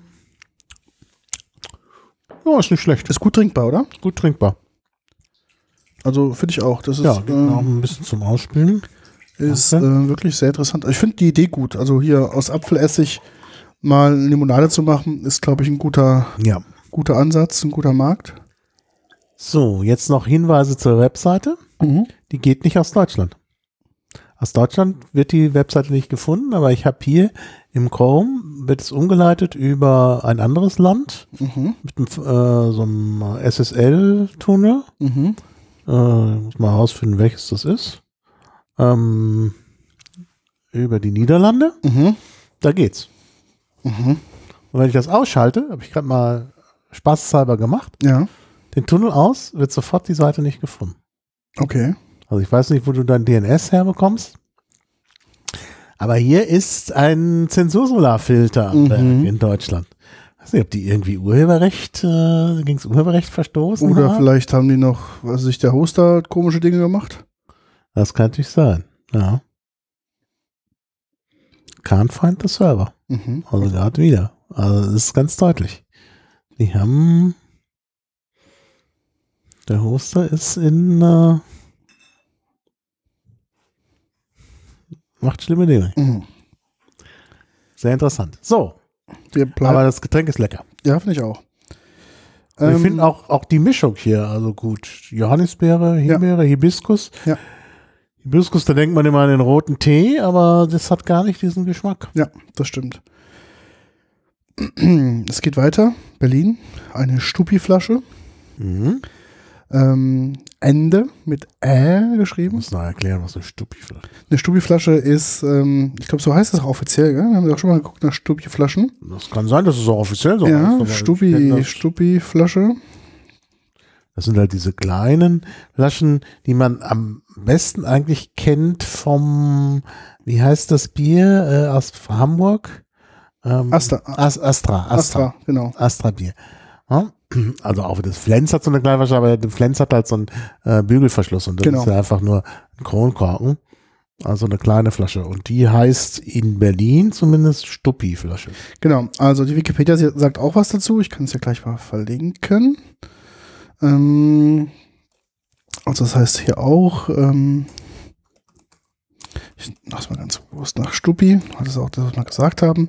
ja, ist nicht schlecht. Ist gut trinkbar, oder? Gut trinkbar. Also finde ich auch. Das ist, Ja, gibt noch ähm, ein bisschen zum Ausspülen. ist Okay. äh, wirklich sehr interessant. Ich finde die Idee gut. Also hier aus Apfelessig mal Limonade zu machen, ist, glaube ich, ein guter, Ja. guter Ansatz, ein guter Markt. So, jetzt noch Hinweise zur Webseite. Mhm. Die geht nicht aus Deutschland. Aus Deutschland wird die Webseite nicht gefunden, aber ich habe hier im Chrome, wird es umgeleitet über ein anderes Land Mhm. mit einem, äh, so einem S S L-Tunnel. Mhm. Äh, ich muss mal herausfinden, welches das ist. Ähm, über die Niederlande. Mhm. Da geht's. Mhm. Und wenn ich das ausschalte, habe ich gerade mal spaßeshalber gemacht, Ja, den Tunnel aus, wird sofort die Seite nicht gefunden. okay. Also ich weiß nicht, wo du dein D N S herbekommst. Aber hier ist ein Zensursolarfilter am Mhm. Werk in Deutschland. Ich weiß nicht, ob die irgendwie Urheberrecht, äh, gegen das Urheberrecht verstoßen Oder haben. vielleicht haben die noch, was weiß ich, der Hoster hat komische Dinge gemacht. Das kann natürlich sein. Ja. Can't find the server. Mhm. Also gerade wieder. Also das ist ganz deutlich. Die haben, der Hoster ist in, äh, macht schlimme Dinge. Mhm. Sehr interessant. So, Wir bleiben. aber das Getränk ist lecker. Ja, finde ich auch. Und ich Ähm, finde auch, auch die Mischung hier, also gut. Johannisbeere, Himbeere, Hibiskus. Ja. Hibiskus, da denkt man immer an den roten Tee, aber das hat gar nicht diesen Geschmack. Ja, das stimmt. Es geht weiter. Berlin. Eine Stupi-Flasche. Mhm. Ähm, Ende mit Ä Ich geschrieben. muss noch erklären, was eine Stupi-Flasche ist. Eine Stupi-Flasche ist, ähm, ich glaube, so heißt es auch offiziell, gell? Wir haben ja auch schon mal geguckt nach Stupi-Flaschen. Das kann sein, dass es auch offiziell so heißt, Ja, aber ich kenn Stupi, das- Stupi-Flasche. Das sind halt diese kleinen Flaschen, die man am besten eigentlich kennt vom, wie heißt das Bier äh, aus Hamburg? Ähm, Astra. As, Astra, Astra. Astra, genau. Astra-Bier. Ja? Also auch das Flens hat so eine kleine Flasche, aber der Flens hat halt so einen äh, Bügelverschluss und das Genau. ist ja einfach nur ein Kronkorken. Also eine kleine Flasche. Und die heißt in Berlin zumindest Stuppi-Flasche. Genau, also die Wikipedia sie- sagt auch was dazu. Ich kann es ja gleich mal verlinken. Ähm, also das heißt hier auch, ähm, ich mach's mal ganz bewusst nach Stuppi, hat es auch das, was wir gesagt haben.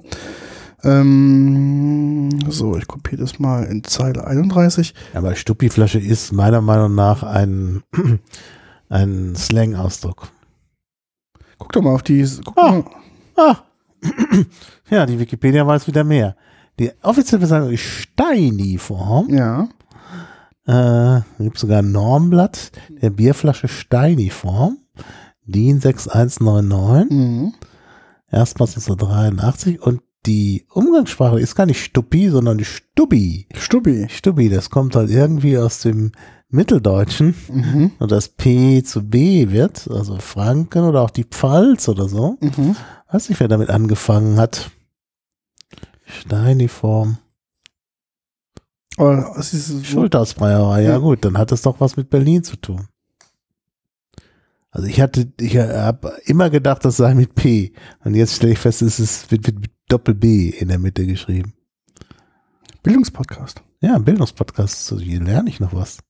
Ähm, so, ich kopiere das mal in Zeile einunddreißig. Aber Stuppi-Flasche ist meiner Meinung nach ein, ein Slang-Ausdruck. Guck doch mal auf die. Guck Ah. mal. Ah. Ja, die Wikipedia weiß wieder mehr. Die offizielle Bezeichnung ist Steini-Form. Ja, Äh, gibt sogar ein Normblatt der Bierflasche Steini-Form. D I N sechs eins neun neun. mhm. Erstmals neunzehnhundertdreiundachtzig. Und die Umgangssprache ist gar nicht Stuppi, sondern die Stubbi. Stuppi. Stubbi, das kommt halt irgendwie aus dem Mitteldeutschen. Mhm. Und das P zu B wird, also Franken oder auch die Pfalz oder so. Mhm. Weiß nicht, wer damit angefangen hat. Steiniform. Aber es ist so, Schultersbreierei, ja. Ja. Gut, dann hat das doch was mit Berlin zu tun. Also ich hatte, ich habe immer gedacht, das sei mit P. Und jetzt stelle ich fest, es ist mit, mit, mit Doppel-B in der Mitte geschrieben. Bildungspodcast. Ja, ein Bildungspodcast, so hier lerne ich noch was.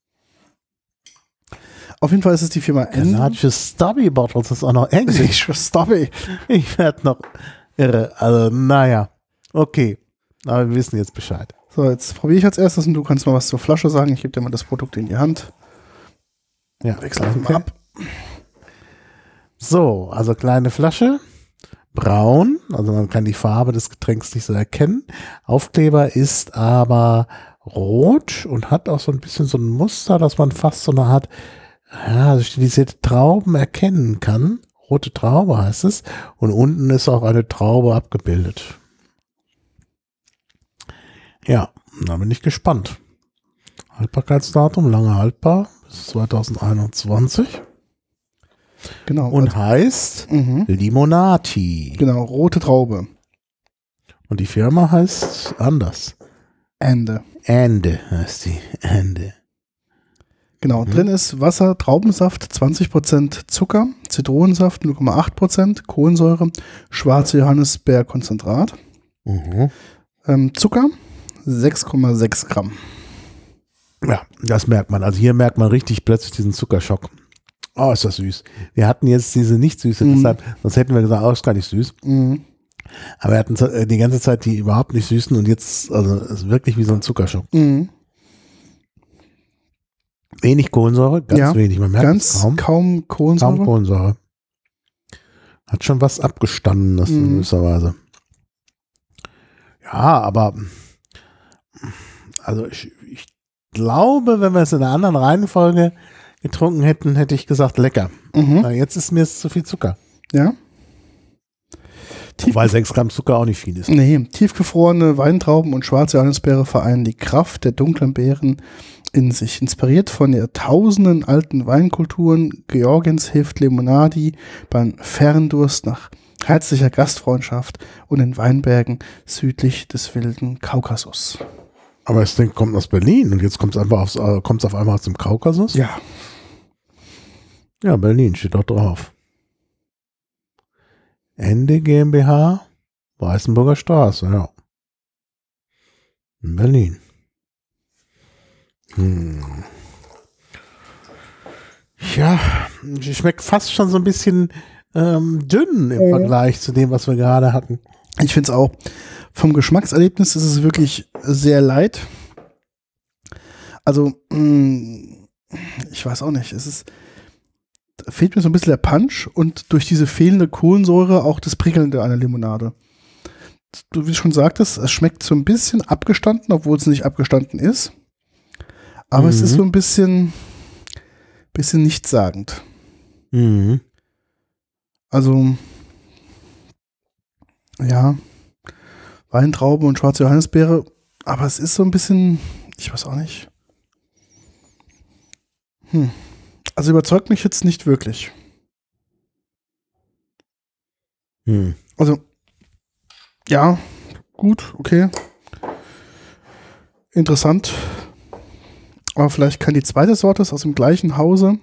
Auf jeden Fall ist es die Firma Ende. Kanadische Stubby Bottles, das ist auch noch Englisch. Stubby. Ich werde noch irre. Also, naja. Okay. Aber wir wissen jetzt Bescheid. So, jetzt probiere ich als erstes und du kannst mal was zur Flasche sagen. Ich gebe dir mal das Produkt in die Hand. Ja, Wechsel das okay. mal ab. So, also kleine Flasche. Braun. Also man kann die Farbe des Getränks nicht so erkennen. Aufkleber ist aber rot und hat auch so ein bisschen so ein Muster, dass man fast so eine Art, ja, stilisierte Trauben erkennen kann. Rote Traube heißt es. Und unten ist auch eine Traube abgebildet. Ja, da bin ich gespannt. Haltbarkeitsdatum, lange haltbar, bis zwanzig einundzwanzig. Genau. Und heißt Mhm. Limonati. Genau, rote Traube. Und die Firma heißt anders. Ende. Ende heißt die. Ende. Genau, Mhm. drin ist Wasser, Traubensaft, zwanzig Prozent Zucker, Zitronensaft, null Komma acht Prozent, Kohlensäure, schwarze Johannisbeerkonzentrat, Mhm. ähm, Zucker, sechs Komma sechs Gramm. Ja, das merkt man. Also hier merkt man richtig plötzlich diesen Zuckerschock. Oh, ist das süß. Wir hatten jetzt diese nicht süße, Mhm. deshalb, sonst hätten wir gesagt, oh, ist gar nicht süß. Mhm. Aber wir hatten äh, die ganze Zeit die überhaupt nicht süßen und jetzt, also es ist wirklich wie so ein Zuckerschock. Mhm. Wenig Kohlensäure, ganz Ja, wenig. Man merkt Ganz es kaum. kaum Kohlensäure. Kaum Kohlensäure. Hat schon was Abgestandenes in Mhm. gewisser Weise. Ja, aber also ich, ich glaube, wenn wir es in einer anderen Reihenfolge getrunken hätten, hätte ich gesagt, lecker. Mhm. Na, jetzt ist mir es zu viel Zucker. Ja. Tief Weil sechs Gramm Zucker auch nicht viel ist. Nee, tiefgefrorene Weintrauben und schwarze Johannisbeere vereinen die Kraft der dunklen Beeren in sich. Inspiriert von jahrtausenden alten Weinkulturen, Georgiens hilft Limonadi beim Ferndurst nach herzlicher Gastfreundschaft und in Weinbergen südlich des wilden Kaukasus. Aber das Ding kommt aus Berlin und jetzt kommt es einfach aufs, äh, kommt's auf einmal aus dem Kaukasus? Ja, Ja, Berlin steht dort drauf. Ende GmbH, Weißenburger Straße, ja. In Berlin. Hm. Ja, die schmeckt fast schon so ein bisschen ähm, dünn im Mhm. Vergleich zu dem, was wir gerade hatten. ich finde es auch. Vom Geschmackserlebnis ist es wirklich sehr light. Also, mh, ich weiß auch nicht. Es ist, da fehlt mir so ein bisschen der Punch und durch diese fehlende Kohlensäure auch das Prickelnde einer Limonade. Du, wie du schon sagtest, es schmeckt so ein bisschen abgestanden, obwohl es nicht abgestanden ist. Aber Mhm. es ist so ein bisschen, bisschen nichtssagend. Mhm. Also, ja, Weintraube und schwarze Johannisbeere, aber es ist so ein bisschen, ich weiß auch nicht. Hm. Also überzeugt mich jetzt nicht wirklich. Hm. Also, ja, gut, okay. Interessant. Aber vielleicht kann die zweite Sorte aus dem gleichen Hause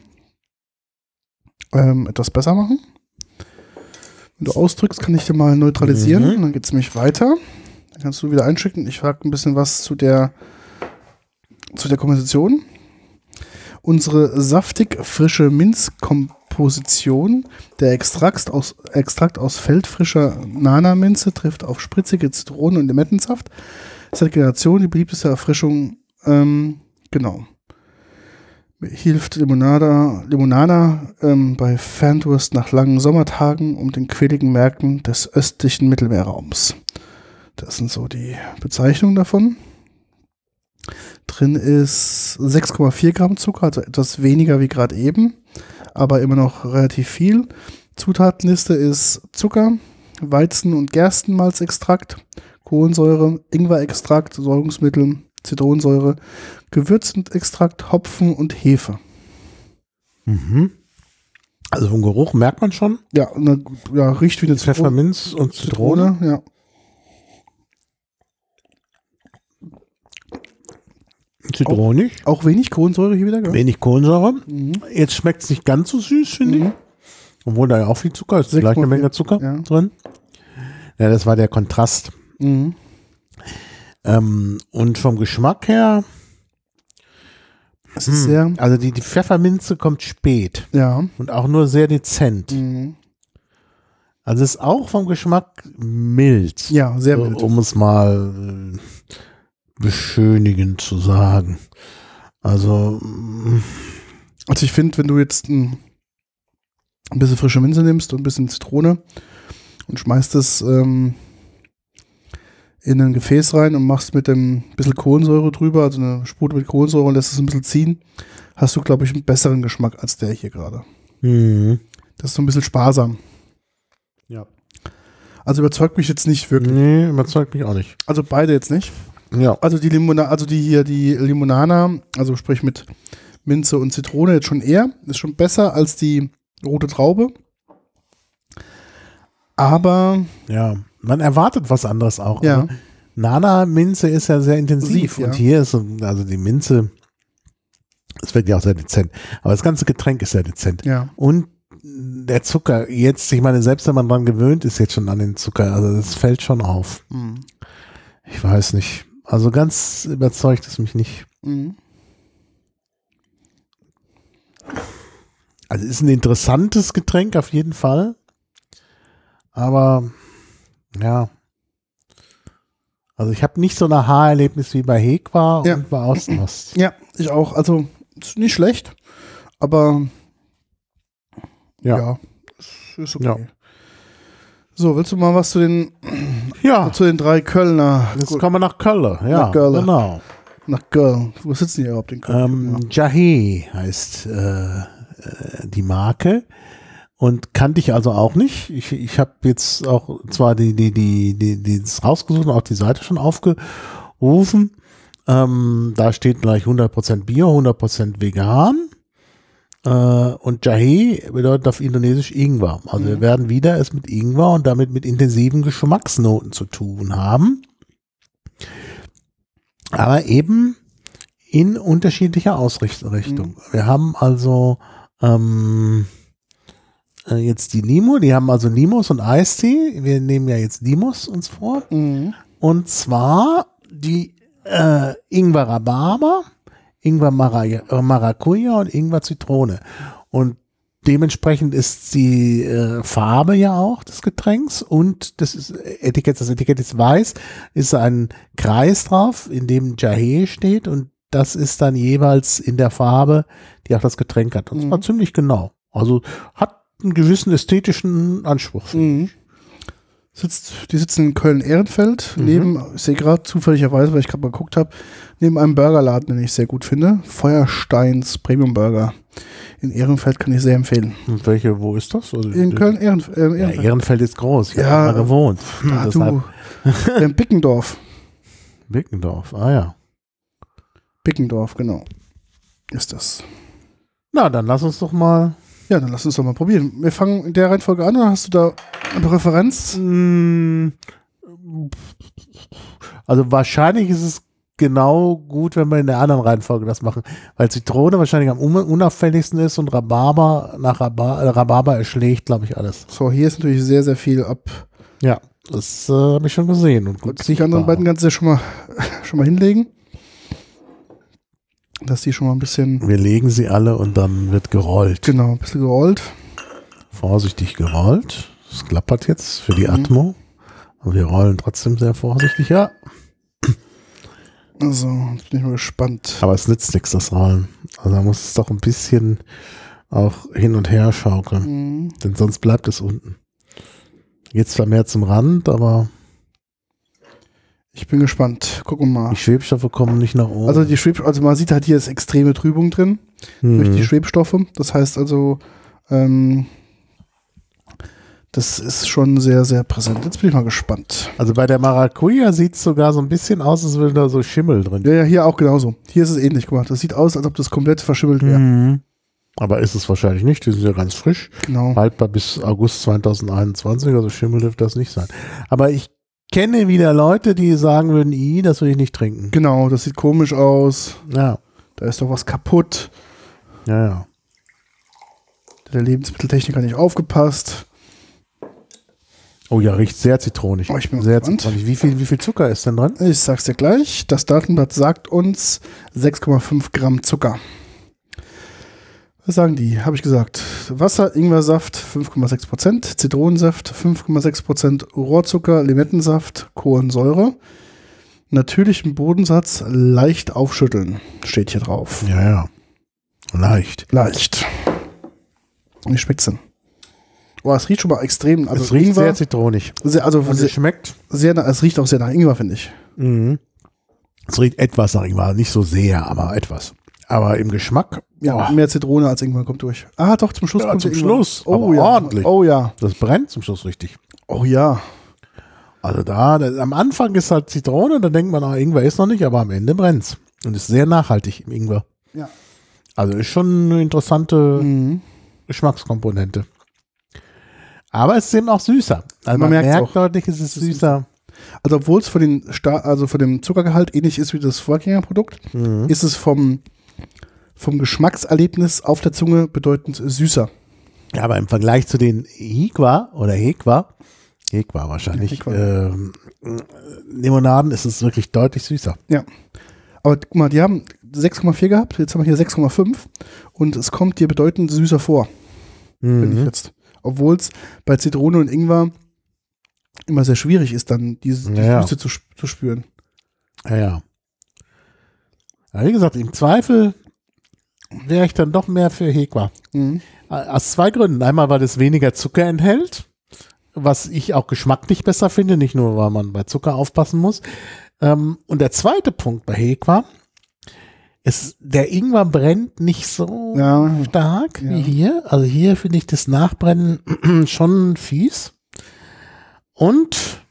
ähm, etwas besser machen. Wenn du ausdrückst, kann ich dir mal neutralisieren. Mhm. Dann geht es nämlich weiter. Dann kannst du wieder einschicken. Ich frage ein bisschen was zu der, zu der Komposition. Unsere saftig frische Minzkomposition, der Extrakt aus, Extrakt aus feldfrischer Nana-Minze trifft auf spritzige Zitronen- und Limettensaft. Seit Generationen die beliebteste Erfrischung, ähm, genau. Hilft Limonada, Limonada ähm, bei Ferndurst nach langen Sommertagen um den quäligen Märkten des östlichen Mittelmeerraums. Das sind so die Bezeichnungen davon. Drin ist sechs Komma vier Gramm Zucker, also etwas weniger wie gerade eben, aber immer noch relativ viel. Zutatenliste ist Zucker, Weizen- und Gerstenmalzextrakt, Kohlensäure, Ingwerextrakt, Säurungsmittel, Zitronensäure, Gewürzextrakt, Hopfen und Hefe. Mhm. Also vom Geruch merkt man schon. Ja, eine, ja riecht wie eine Zitrone. Pfefferminz und Zitrone. Zitrone, ja. Zitronig. Auch, auch wenig Kohlensäure hier wieder, gell? Wenig Kohlensäure. Mhm. Jetzt schmeckt es nicht ganz so süß, finde Mhm. ich. Obwohl da ja auch viel Zucker ist. sechs Gleich eine Komma vier. Menge Zucker Ja. drin. Ja, das war der Kontrast. Mhm. Ähm, und vom Geschmack her, Es ist sehr, also die, die Pfefferminze kommt spät ja. und auch nur sehr dezent. Mhm. Also ist auch vom Geschmack mild. Ja, sehr so, mild. um es mal äh, beschönigend zu sagen. Also mm, Also ich finde, wenn du jetzt ein, ein bisschen frische Minze nimmst und ein bisschen Zitrone und schmeißt es ähm, in ein Gefäß rein und machst mit dem bisschen Kohlensäure drüber, also eine Spute mit Kohlensäure und lässt es ein bisschen ziehen, hast du, glaube ich, einen besseren Geschmack als der hier gerade. mhm. Das ist so ein bisschen sparsam. Ja. Also überzeugt mich jetzt nicht wirklich. Nee, überzeugt mich auch nicht. Also beide jetzt nicht. Ja. Also die Limona, also die hier, die Limonana, also sprich mit Minze und Zitrone jetzt schon eher, ist schon besser als die rote Traube. Aber Ja, man erwartet was anderes auch. ja, Also, Nana-Minze ist ja sehr intensiv Intensiv, ja. und hier ist, so- also die Minze, es wird ja auch sehr dezent, aber das ganze Getränk ist sehr dezent. ja. Und der Zucker, jetzt, ich meine, selbst wenn man dran gewöhnt ist jetzt schon an den Zucker, also das fällt schon auf. Mhm. Ich weiß nicht. Also ganz überzeugt es mich nicht. Mhm. Also ist ein interessantes Getränk auf jeden Fall. Aber ja. Also ich habe nicht so ein Aha-Erlebnis wie bei Hekwa Ja. und bei Außenpost. Ja, ich auch. Also ist nicht schlecht, aber Ja. ja, ist, ist okay. Ja. So, willst du mal was zu den, Ja, zu den drei Kölner? jetzt Gut, kommen wir nach Köln. Ja, Nach Köln. genau. nach Köln. Wo sitzen die überhaupt in Köln? Ähm, Jahé heißt äh, äh, die Marke und kannte ich also auch nicht. Ich, ich habe jetzt auch zwar die, die, die, die, die das rausgesucht und auch die Seite schon aufgerufen. Ähm, da steht gleich hundert Prozent Bio, hundert Prozent vegan. Äh, und Jahé bedeutet auf Indonesisch Ingwer. Also wir werden wieder es mit Ingwer und damit mit intensiven Geschmacksnoten zu tun haben. Aber eben in unterschiedlicher Ausrichtung. Mhm. Wir haben also ähm, äh, jetzt die Limo, die haben also Limos und Eistee. Wir nehmen ja jetzt Limos uns vor. Mhm. Und zwar die äh, Ingwer Rhabarber, Ingwer Mara äh, Maracuja und Ingwer Zitrone. Und dementsprechend ist die äh, Farbe ja auch des Getränks und das ist Etikett, das Etikett ist weiß, ist ein Kreis drauf, in dem Jahé steht und das ist dann jeweils in der Farbe, die auch das Getränk hat. Und zwar Mhm. ziemlich genau. Also hat einen gewissen ästhetischen Anspruch. Mhm. Sitzt, die sitzen in Köln-Ehrenfeld, Mhm. neben, ich sehe gerade zufälligerweise, weil ich gerade mal geguckt habe, neben einem Burgerladen, den ich sehr gut finde, Feuersteins Premium Burger. In Ehrenfeld kann ich sehr empfehlen. Und welche, wo ist das? Also, In Köln-Ehrenfeld. Äh, Ja, Ehrenfeld. Ehrenfeld ist groß. Ich Ja, habe da gewohnt. Ah, Deshalb du, in Bickendorf. Wickendorf. Ah ja. Bickendorf, genau. Ist das. Na, dann lass uns doch mal. Ja, dann lass uns doch mal probieren. Wir fangen in der Reihenfolge an, oder hast du da eine Referenz? Mm, Also wahrscheinlich ist es genau gut, wenn wir in der anderen Reihenfolge das machen, weil Zitrone wahrscheinlich am un- unauffälligsten ist und Rhabarber nach Rhabarber, äh, Rhabarber erschlägt, glaube ich, alles. So, hier ist natürlich sehr, sehr viel ab. Ja, das äh, habe ich schon gesehen. Und gut Gut, die anderen beiden kannst du ja schon mal, schon mal hinlegen. Dass die schon mal ein bisschen, Wir legen sie alle und dann wird gerollt. genau, ein bisschen gerollt. Vorsichtig gerollt. Es klappert jetzt für die Mhm. Atmo. Aber wir rollen trotzdem sehr vorsichtig. Ja, Also, jetzt bin ich mal gespannt. aber es nützt nichts, das Rollen. Also da muss es doch ein bisschen auch hin und her schaukeln. Mhm. Denn sonst bleibt es unten. Jetzt zwar mehr zum Rand, aber Ich bin gespannt. Gucken wir mal. die Schwebstoffe kommen nicht nach oben. Also, die Schweb, also man sieht halt, hier ist extreme Trübung drin. Mhm. Durch die Schwebstoffe. Das heißt also, ähm, das ist schon sehr, sehr präsent. Jetzt bin ich mal gespannt. Also bei der Maracuja sieht es sogar so ein bisschen aus, als würde da so Schimmel drin. Ja, ja, hier auch genauso. Hier ist es ähnlich gemacht. Das sieht aus, als ob das komplett verschimmelt wäre. Mhm. Aber ist es wahrscheinlich nicht. Die sind ja ganz frisch. Genau. Haltbar bis August zweitausendeinundzwanzig, also Schimmel dürfte das nicht sein. Aber ich kenne wieder Leute, die sagen würden, i, das will ich nicht trinken. Genau, das sieht komisch aus. Ja. Da ist doch was kaputt. Ja, ja. Der Lebensmitteltechniker hat nicht aufgepasst. Oh ja, riecht sehr zitronig. Oh, ich bin sehr gespannt. zitronig. Wie viel, wie viel Zucker ist denn drin? Ich sag's dir gleich. Das Datenblatt sagt uns sechs Komma fünf Gramm Zucker. Was sagen die? Habe ich gesagt. Wasser, Ingwersaft fünf Komma sechs Prozent, Zitronensaft fünf Komma sechs Prozent, Rohrzucker, Limettensaft, Kohlensäure. Natürlichen Bodensatz leicht aufschütteln. Steht hier drauf. Ja, ja. Leicht. Leicht. Wie schmeckt's denn? Oh, es riecht schon mal extrem. Also es riecht Ingwer, sehr zitronig. sehr, also Und sehr, es schmeckt. sehr, es riecht auch sehr nach Ingwer, finde ich. Mhm. Es riecht etwas nach Ingwer. Nicht so sehr, aber etwas. Aber im Geschmack. Ja, oh, mehr Zitrone als Ingwer kommt durch. Ah, doch, zum Schluss Ja, kommt zum der Ingwer. Schluss, Oh aber ja. ordentlich. Oh ja. das brennt zum Schluss richtig. Oh ja. Also da, da, am Anfang ist halt Zitrone, da denkt man, ah, Ingwer ist noch nicht, aber am Ende brennt's. Und ist sehr nachhaltig im Ingwer. Ja. Also ist schon eine interessante Mhm. Geschmackskomponente. Aber es ist eben auch süßer. Also man, Man merkt's merkt auch. deutlich, es ist süßer. Also obwohl es von den Sta- also von dem Zuckergehalt ähnlich ist wie das Vorgängerprodukt, Mhm. ist es vom, vom Geschmackserlebnis auf der Zunge bedeutend süßer. Ja, aber im Vergleich zu den Hikwa oder Hekwa, Hekwa wahrscheinlich, Hekwa. Ähm, Limonaden ist es wirklich deutlich süßer. Ja. Aber guck mal, die haben sechs Komma vier gehabt, jetzt haben wir hier sechs Komma fünf und es kommt dir bedeutend süßer vor, finde ich Mhm. jetzt. Obwohl es bei Zitrone und Ingwer immer sehr schwierig ist, dann diese die Ja, ja. Süße zu, sp- zu spüren. Ja, ja. Ja, wie gesagt, im Zweifel wäre ich dann doch mehr für Hekwa. Mhm. Aus zwei Gründen. Einmal, weil es weniger Zucker enthält, was ich auch geschmacklich besser finde, nicht nur, weil man bei Zucker aufpassen muss. Ähm, und der zweite Punkt bei Hekwa ist, der Ingwer brennt nicht so Ja. stark Ja. wie hier. Also hier finde ich das Nachbrennen schon fies. Und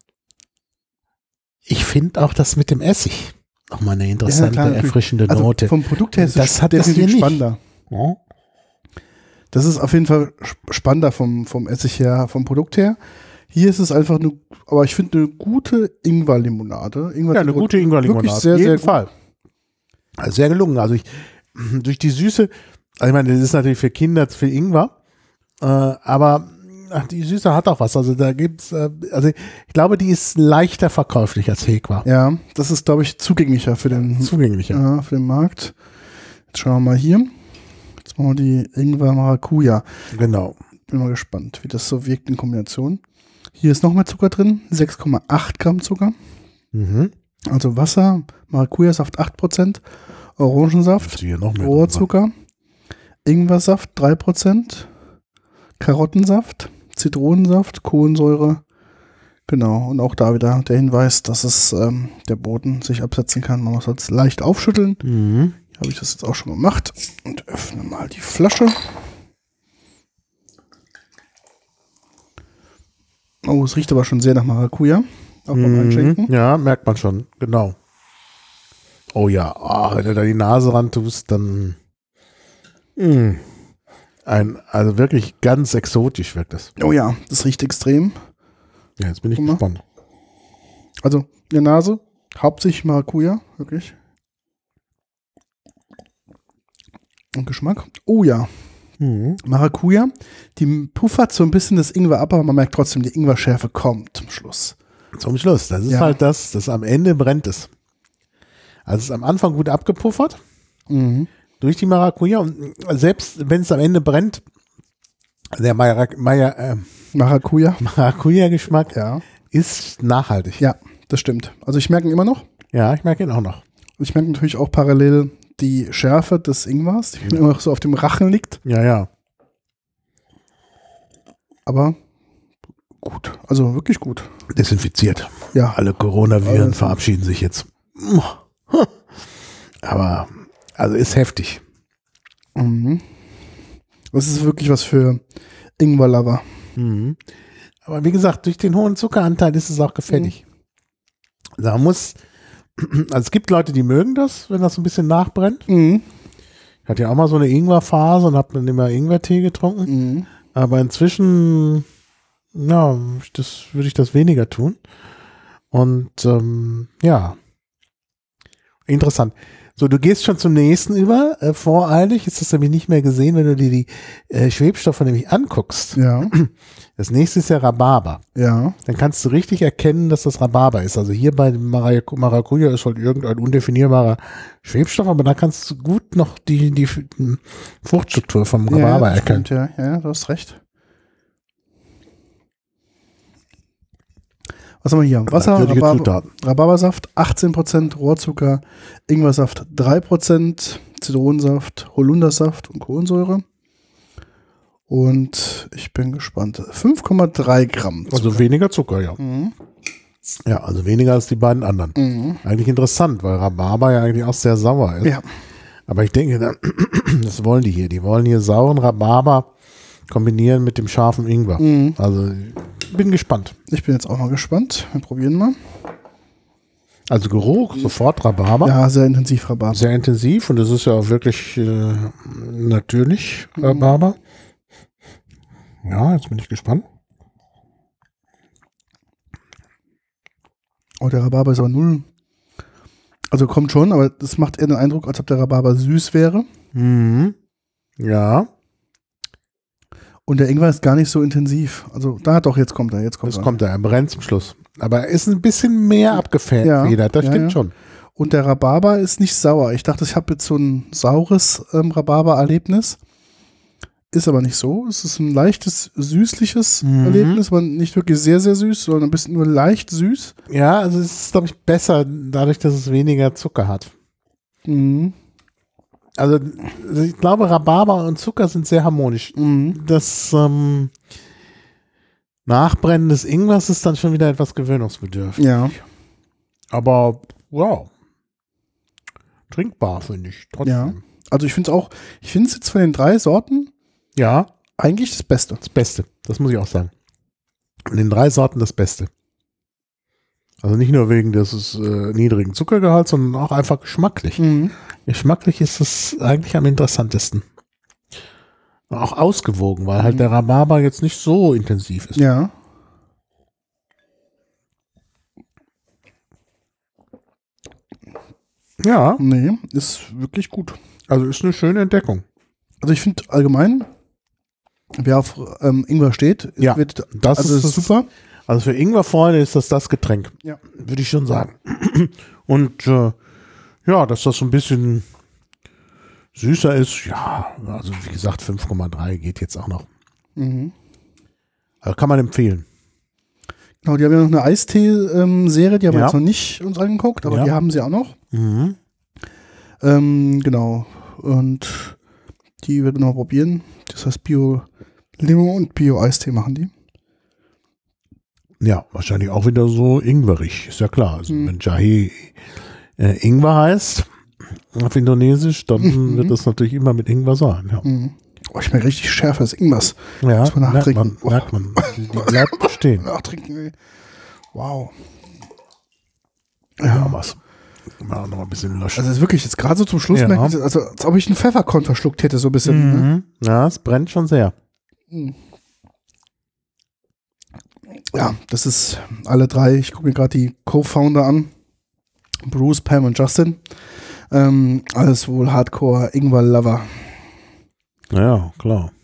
ich finde auch das mit dem Essig nochmal eine interessante, klar, natürlich. erfrischende Also Note. vom Produkt her ist Das es hat das definitiv hier nicht. spannender. Ja. Das ist auf jeden Fall sp- spannender vom, vom Essig her, vom Produkt her. Hier ist es einfach eine, aber ich finde eine gute Ingwer-Limonade. Ingwer Ja, eine gute Ingwer-Limonade. Wirklich sehr, Auf jeden sehr gut. Fall. Also sehr gelungen. Also ich, durch die Süße, also ich meine, das ist natürlich für Kinder für Ingwer, äh, aber ach, die Süße hat auch was. Also da gibt's, äh, also ich glaube, die ist leichter verkäuflich als Hekwa. Ja, das ist, glaube ich, zugänglicher für den, Zugänglicher. ja, für den Markt. Jetzt schauen wir mal hier. Jetzt machen wir die Ingwer-Maracuja. Genau. Bin mal gespannt, wie das so wirkt in Kombination. Hier ist noch mehr Zucker drin, sechs Komma acht Gramm Zucker. Mhm. Also Wasser, Maracuja-Saft acht Prozent, Orangensaft, Hier noch mehr Rohrzucker, Ingwersaft drei Prozent, Karottensaft, Zitronensaft, Kohlensäure. Genau, und auch da wieder der Hinweis, dass es ähm, der Boden sich absetzen kann. Man muss es leicht aufschütteln. Mhm. Hier habe ich das jetzt auch schon gemacht. Und öffne mal die Flasche. Oh, es riecht aber schon sehr nach Maracuja. Auch beim Einschenken. Mhm. Ja, merkt man schon. Genau. Oh ja, ah, wenn du da die Nase ran tust, dann mh. ein, also wirklich ganz exotisch wirkt das. Oh ja, das riecht extrem. Ja, jetzt bin ich Guck mal. gespannt. Also in der Nase, hauptsächlich Maracuja, wirklich. Und Geschmack. Oh ja, Mhm. Maracuja, die puffert so ein bisschen das Ingwer ab, aber man merkt trotzdem, die Ingwerschärfe kommt zum Schluss. Zum Schluss, das ist Ja. halt das, das am Ende brennt es. Also es ist am Anfang gut abgepuffert Mhm. durch die Maracuja und selbst wenn es am Ende brennt, der Mara- Mara- äh, Maracuja. Maracuja-Geschmack Ja. ist nachhaltig. Ja, das stimmt. Also ich merke ihn immer noch. Ja, ich merke ihn auch noch. Ich merke natürlich auch parallel die Schärfe des Ingwers, die mir immer noch so auf dem Rachen liegt. Ja, ja. Aber gut, also wirklich gut. Desinfiziert. Ja, Alle Coronaviren Alles. verabschieden sich jetzt. Aber, also ist heftig. mhm. Das ist wirklich was für Ingwer-Lover. Mhm. Aber wie gesagt, durch den hohen Zuckeranteil ist es auch gefällig. Also man muss, also es gibt Leute, die mögen das, wenn das so ein bisschen nachbrennt. Mhm. Ich hatte ja auch mal so eine Ingwerphase und habe dann immer Ingwertee getrunken. Mhm. Aber inzwischen, ja, das würde ich das weniger tun. Und ähm, ja, interessant. So, du gehst schon zum nächsten über, äh, voreilig, ist das nämlich nicht mehr gesehen, wenn du dir die äh, Schwebstoffe nämlich anguckst. Ja. Das nächste ist ja Rhabarber. Ja. Dann kannst du richtig erkennen, dass das Rhabarber ist. Also hier bei Marac- Maracuja ist halt irgendein undefinierbarer Schwebstoff, aber da kannst du gut noch die, die Fruchtstruktur vom Rhabarber ja, erkennen. Stimmt, ja, ja, du hast recht. Was haben wir hier? Wasser, Rhabarber, Rhabarbersaft, achtzehn Prozent Rohrzucker, Ingwersaft drei Prozent, Zitronensaft, Holundersaft und Kohlensäure. Und ich bin gespannt. fünf Komma drei Gramm Zucker. Also weniger Zucker, ja. Mhm. Ja, also weniger als die beiden anderen. Mhm. Eigentlich interessant, weil Rhabarber ja eigentlich auch sehr sauer ist. Ja. Aber ich denke, das wollen die hier. Die wollen hier sauren Rhabarber kombinieren mit dem scharfen Ingwer. Mhm. Also bin gespannt. Ich bin jetzt auch mal gespannt. Wir probieren mal. Also Geruch, sofort Rhabarber. Ja, sehr intensiv Rhabarber. Sehr intensiv und das ist ja auch wirklich äh, natürlich Rhabarber. Ja, jetzt bin ich gespannt. Oh, der Rhabarber ist aber null. Also kommt schon, aber das macht eher den Eindruck, als ob der Rhabarber süß wäre. Mhm. Ja. Und der Ingwer ist gar nicht so intensiv. Also da doch, jetzt kommt er. Jetzt kommt Das er. kommt er, er brennt zum Schluss. Aber er ist ein bisschen mehr abgefedert, Ja, das ja, stimmt ja. schon. Und der Rhabarber ist nicht sauer. Ich dachte, ich habe jetzt so ein saures ähm, Rhabarber-Erlebnis. Ist aber nicht so. Es ist ein leichtes, süßliches Mhm. Erlebnis, aber nicht wirklich sehr, sehr süß, sondern ein bisschen nur leicht süß. Ja, also es ist, glaube ich, besser, dadurch, dass es weniger Zucker hat. Mhm. Also ich glaube, Rhabarber und Zucker sind sehr harmonisch. Mhm. Das ähm, Nachbrennen des Ingwers ist dann schon wieder etwas gewöhnungsbedürftig. Ja. Aber wow. Trinkbar, finde ich. Trotzdem. Ja. Also ich finde es auch, ich finde es jetzt von den drei Sorten Ja, eigentlich das Beste. das Beste. Das muss ich auch sagen. Von den drei Sorten das Beste. Also nicht nur wegen des äh, niedrigen Zuckergehalts, sondern auch einfach geschmacklich. Mhm. Geschmacklich ist es eigentlich am interessantesten. Auch ausgewogen, weil halt Mhm. der Rhabarber jetzt nicht so intensiv ist. Ja. Ja, Nee, ist wirklich gut. also ist eine schöne Entdeckung. Also ich finde allgemein, wer auf ähm, Ingwer steht, Ja, wird, das also ist ist das- super. Also für Ingwer-Freunde ist das das Getränk. Ja. Würde ich schon sagen. Und äh, ja, dass das so ein bisschen süßer ist, ja, also wie gesagt, fünf Komma drei geht jetzt auch noch. Mhm. Also kann man empfehlen. Genau, die haben ja noch eine Eistee-Serie, die haben wir Ja. jetzt noch nicht uns angeguckt, aber Ja. die haben sie auch noch. Mhm. Ähm, genau. Und die werden wir noch probieren. Das heißt Bio-Limo und Bio-Eistee machen die. Ja, wahrscheinlich auch wieder so ingwerig, ist ja klar. Also Mhm. wenn Jahe äh, Ingwer heißt, auf Indonesisch, dann Mhm. wird das natürlich immer mit Ingwer sein. Ja, Mhm. Oh, ich merke richtig Schärfe, irgendwas. ja Muss man merkt nachtrinken. man, merkt man. Die, die bleibt stehen. Nachtrinken, ey. Wow. Ja, was. Mal noch ein bisschen löschen. Also es ist wirklich jetzt gerade so zum Schluss, Ja. merke ich, also als ob ich einen Pfefferkorn verschluckt hätte, so ein bisschen. Ne? Mhm. Ja, es brennt schon sehr. Ja, das ist alle drei. Ich gucke mir gerade die Co-Founder an. Bruce, Pam und Justin. Ähm, alles wohl Hardcore-Ingwer-Lover, Ja, klar.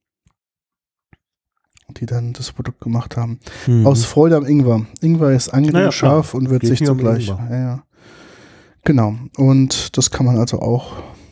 die dann das Produkt gemacht haben. Mhm. Aus Freude am Ingwer. Ingwer ist angenehm Ja, ja, scharf klar. und wird Geht sich hier um zugleich. Ingwer. Ja, ja. Genau. Und das kann man also auch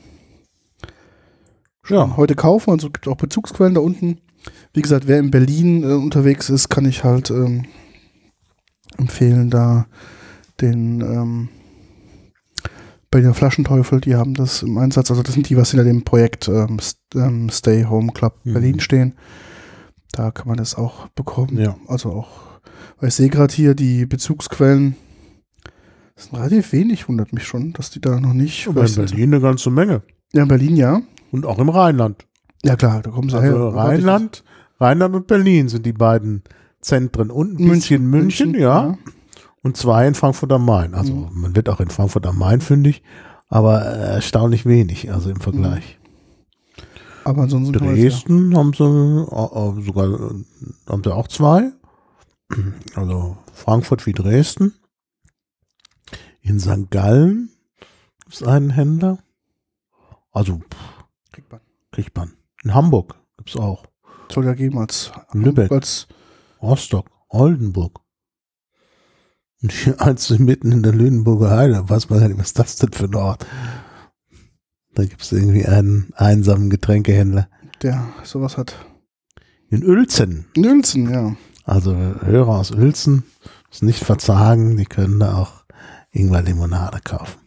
Ja. heute kaufen. Also es gibt auch Bezugsquellen da unten. Wie gesagt, wer in Berlin äh, unterwegs ist, kann ich halt ähm, empfehlen, da den ähm, Berliner Flaschenteufel, die haben das im Einsatz. Also das sind die, was hinter dem Projekt ähm, St ähm, Stay Home Club Mhm. Berlin stehen. Da kann man das auch bekommen. Ja. Also auch, weil ich sehe gerade hier die Bezugsquellen. Das sind relativ wenig, wundert mich schon, dass die da noch nicht. Aber in Berlin eine ganze Menge. Ja, in Berlin ja. Und auch im Rheinland. Ja klar, da kommen sie Also her. Rheinland, Rheinland und Berlin sind die beiden Zentren. Und ein bisschen München, ja. Und zwei in Frankfurt am Main. Also Mhm. man wird auch in Frankfurt am Main fündig, aber äh, erstaunlich wenig, also im Vergleich. Aber ansonsten kann man das Dresden haben sie äh, sogar äh, haben sie auch zwei. Also Frankfurt wie Dresden. In Sankt Gallen gibt es einen Händler. Also Kriegt man. kriegt man. In Hamburg gibt es auch. Soll ja geben als Lübeck, als Rostock, Oldenburg. Und hier eins mitten in der Lüneburger Heide. Weiß man gar nicht, was ist das denn für ein Ort? Da gibt es irgendwie einen einsamen Getränkehändler. der sowas hat. In Uelzen. In Uelzen, ja. Also Hörer aus Uelzen müssen nicht verzagen, die können da auch Ingwer-Limonade kaufen.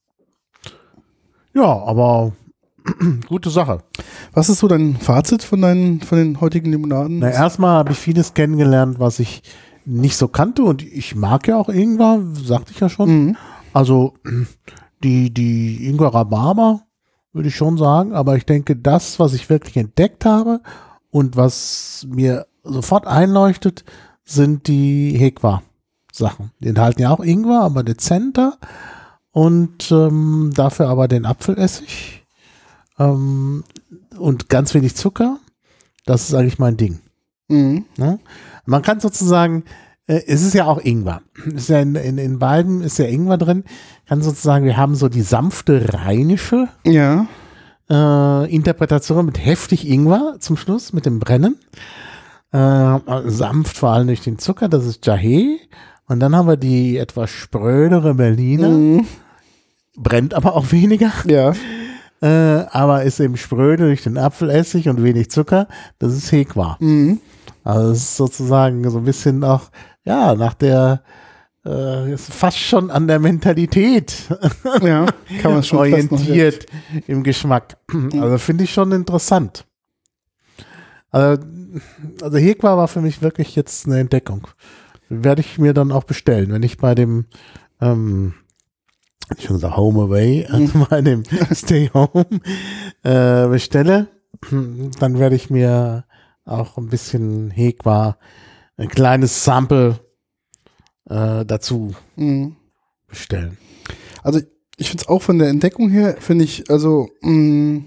Ja, aber gute Sache. Was ist so dein Fazit von deinen, von den heutigen Limonaden? Na, erstmal habe ich vieles kennengelernt, was ich nicht so kannte und ich mag ja auch Ingwer, sagte ich ja schon. Mhm. Also die, die Ingwer Rhabarber würde ich schon sagen, aber ich denke, das, was ich wirklich entdeckt habe und was mir sofort einleuchtet, sind die Hekwa-Sachen. Die enthalten ja auch Ingwer, aber dezenter und ähm, dafür aber den Apfelessig ähm, und ganz wenig Zucker. Das ist eigentlich mein Ding. Mhm. Ne? Man kann sozusagen, äh, es ist ja auch Ingwer. Ist ja in, in, in beiden ist ja Ingwer drin. Kann sozusagen, wir haben so die sanfte rheinische Ja. äh, Interpretation mit heftig Ingwer zum Schluss, mit dem Brennen. Äh, sanft vor allem durch den Zucker, das ist Jahé. Und dann haben wir die etwas sprödere Berliner. Mhm. Brennt aber auch weniger. Ja. Äh, aber ist eben spröde durch den Apfelessig und wenig Zucker. Das ist Hekwa. Mhm. Also es ist sozusagen so ein bisschen auch, ja, nach der, äh, ist fast schon an der Mentalität Ja, kann man schon orientiert im Geschmack. Also finde ich schon interessant. Also, also Hekwa war für mich wirklich jetzt eine Entdeckung. Werde ich mir dann auch bestellen, wenn ich bei dem ähm, ich schon gesagt Home Away, also bei dem Stay Home äh, bestelle, dann werde ich mir auch ein bisschen Hekwa, ein kleines Sample äh, dazu Mhm. bestellen. Also ich finde es auch von der Entdeckung her, finde ich, also mh,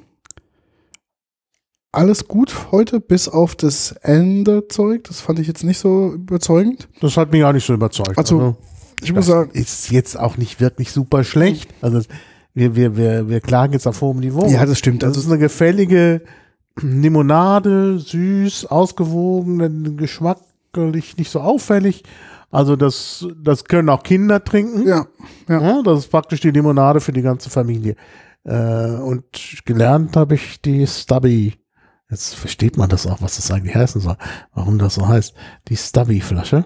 alles gut heute, bis auf das Ende-Zeug. Das fand ich jetzt nicht so überzeugend. Das hat mich auch nicht so überzeugt. Also, ich muss das sagen, ist jetzt auch nicht wirklich super schlecht. Also wir, wir, wir, wir klagen jetzt auf hohem Niveau. ja, das stimmt. Das Also, ist eine gefällige Limonade, süß, ausgewogen, geschmacklich nicht so auffällig. Also das, das können auch Kinder trinken. ja, ja. Ja, das ist praktisch die Limonade für die ganze Familie. Äh, und gelernt habe ich die Stubby. Jetzt versteht man das auch, was das eigentlich heißen soll. Warum das so heißt. Die Stubby-Flasche.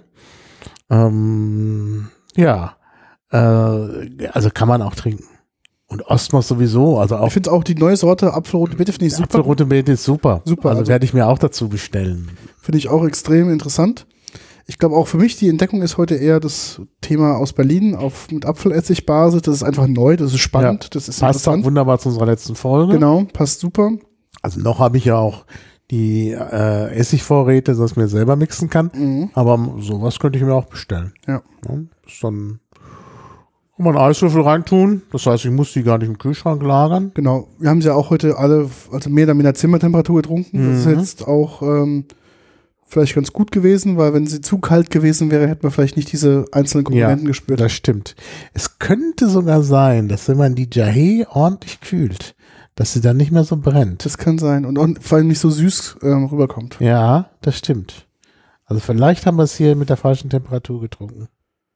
Ähm, ja. Äh, also kann man auch trinken. Und Ostmos sowieso. Also auch Ich finde auch die neue Sorte Apfelrote Beete finde ich super. Apfelrote Beete ist super. Super, Also, also- werde ich mir auch dazu bestellen. Finde ich auch extrem interessant. Ich glaube auch für mich, die Entdeckung ist heute eher das Thema aus Berlin auf, mit Apfelessigbasis. Das ist einfach neu, das ist spannend, Ja. das ist Passt auch interessant. wunderbar zu unserer letzten Folge. Genau, passt super. Also noch habe ich ja auch die äh, Essigvorräte, dass ich mir selber mixen kann. Mhm. Aber sowas könnte ich mir auch bestellen. Ja. Ja, ist dann kann man einen Eiswürfel reintun. Das heißt, ich muss die gar nicht im Kühlschrank lagern. Genau, wir haben sie ja auch heute alle, also mehr oder minder Zimmertemperatur getrunken. Das ist Mhm. jetzt auch ähm, vielleicht ganz gut gewesen, weil wenn sie zu kalt gewesen wäre, hätte man vielleicht nicht diese einzelnen Komponenten gespürt. Das stimmt. Es könnte sogar sein, dass wenn man die Jahé ordentlich kühlt, dass sie dann nicht mehr so brennt. Das kann sein und auch vor allem nicht so süß ähm, rüberkommt. Ja, das stimmt. Also vielleicht haben wir es hier mit der falschen Temperatur getrunken.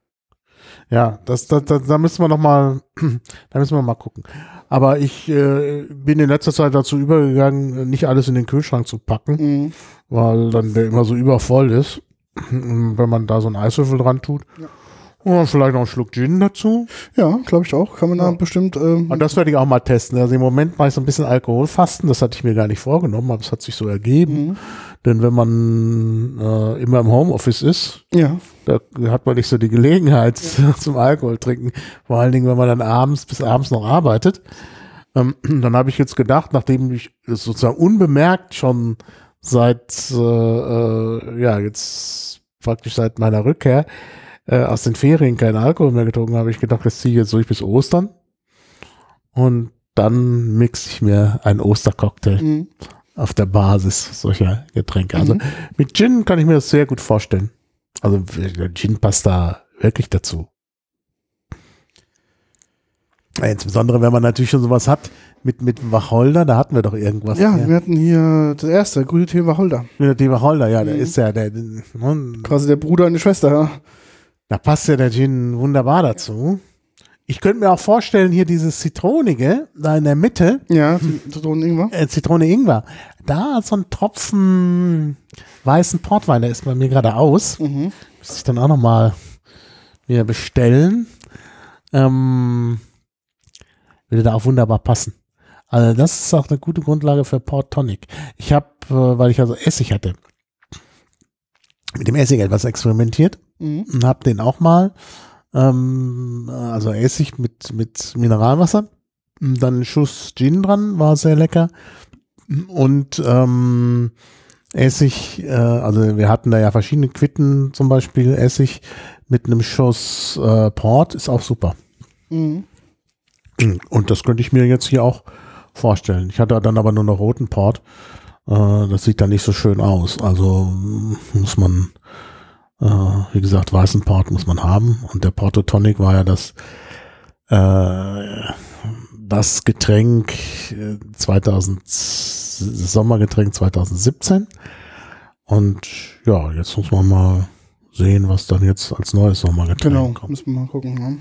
Ja, das, das, das, da müssen wir noch mal, da müssen wir mal gucken. Aber ich äh, bin in letzter Zeit dazu übergegangen, nicht alles in den Kühlschrank zu packen, Mhm. weil dann der immer so übervoll ist, wenn man da so einen Eiswürfel dran tut. Ja. Und dann vielleicht noch einen Schluck Gin dazu. Ja, glaube ich auch. Kann man da Ja. bestimmt. Ähm, Und das werde ich auch mal testen. Also im Moment mache ich so ein bisschen Alkoholfasten. Das hatte ich mir gar nicht vorgenommen, aber es hat sich so ergeben. mhm. Denn wenn man äh, immer im Homeoffice ist, Ja, da hat man nicht so die Gelegenheit zum Alkohol trinken. Vor allen Dingen, wenn man dann abends bis abends noch arbeitet. Ähm, dann habe ich jetzt gedacht, nachdem ich das sozusagen unbemerkt schon seit, äh, äh, ja, jetzt praktisch seit meiner Rückkehr äh, aus den Ferien keinen Alkohol mehr getrunken habe, ich gedacht, das ziehe ich jetzt durch bis Ostern. Und dann mixe ich mir einen Ostercocktail mhm. auf der Basis solcher Getränke. Also Mhm. mit Gin kann ich mir das sehr gut vorstellen. Also der Gin passt da wirklich dazu. Insbesondere, wenn man natürlich schon sowas hat mit, mit Wacholder, da hatten wir doch irgendwas. Ja, mehr. wir hatten hier das erste, grüne Tee Wacholder. Grüner Tee Wacholder, ja, der Mhm. ist ja, der, ne, Quasi der Bruder und die Schwester, ja. da passt ja der Gin wunderbar dazu. Ich könnte mir auch vorstellen, hier dieses Zitronige, da in der Mitte, Ja, Zitronen-Ingwer. äh, Zitrone-Ingwer, da so ein Tropfen weißen Portwein, der ist bei mir gerade aus. Mhm. Muss ich dann auch nochmal wieder bestellen. Ähm, würde da auch wunderbar passen. Also das ist auch eine gute Grundlage für Port Tonic. Ich habe, äh, weil ich also Essig hatte, mit dem Essig etwas experimentiert Mhm. und habe den auch mal, ähm, also Essig mit, mit Mineralwasser, und dann einen Schuss Gin dran, war sehr lecker. Und ähm, Essig, äh, also wir hatten da ja verschiedene Quitten, zum Beispiel Essig mit einem Schuss äh, Port, ist auch super. Mhm. Und das könnte ich mir jetzt hier auch vorstellen. Ich hatte dann aber nur noch roten Port. Äh, das sieht dann nicht so schön aus. Also muss man, äh, wie gesagt, weißen Port muss man haben. Und der Porto Tonic war ja das, äh, das Getränk äh, zweitausend, das Sommergetränk zwanzig siebzehn. Und ja, jetzt muss man mal sehen, was dann jetzt als neues Sommergetränk Genau, kommt. müssen wir mal gucken. Ne?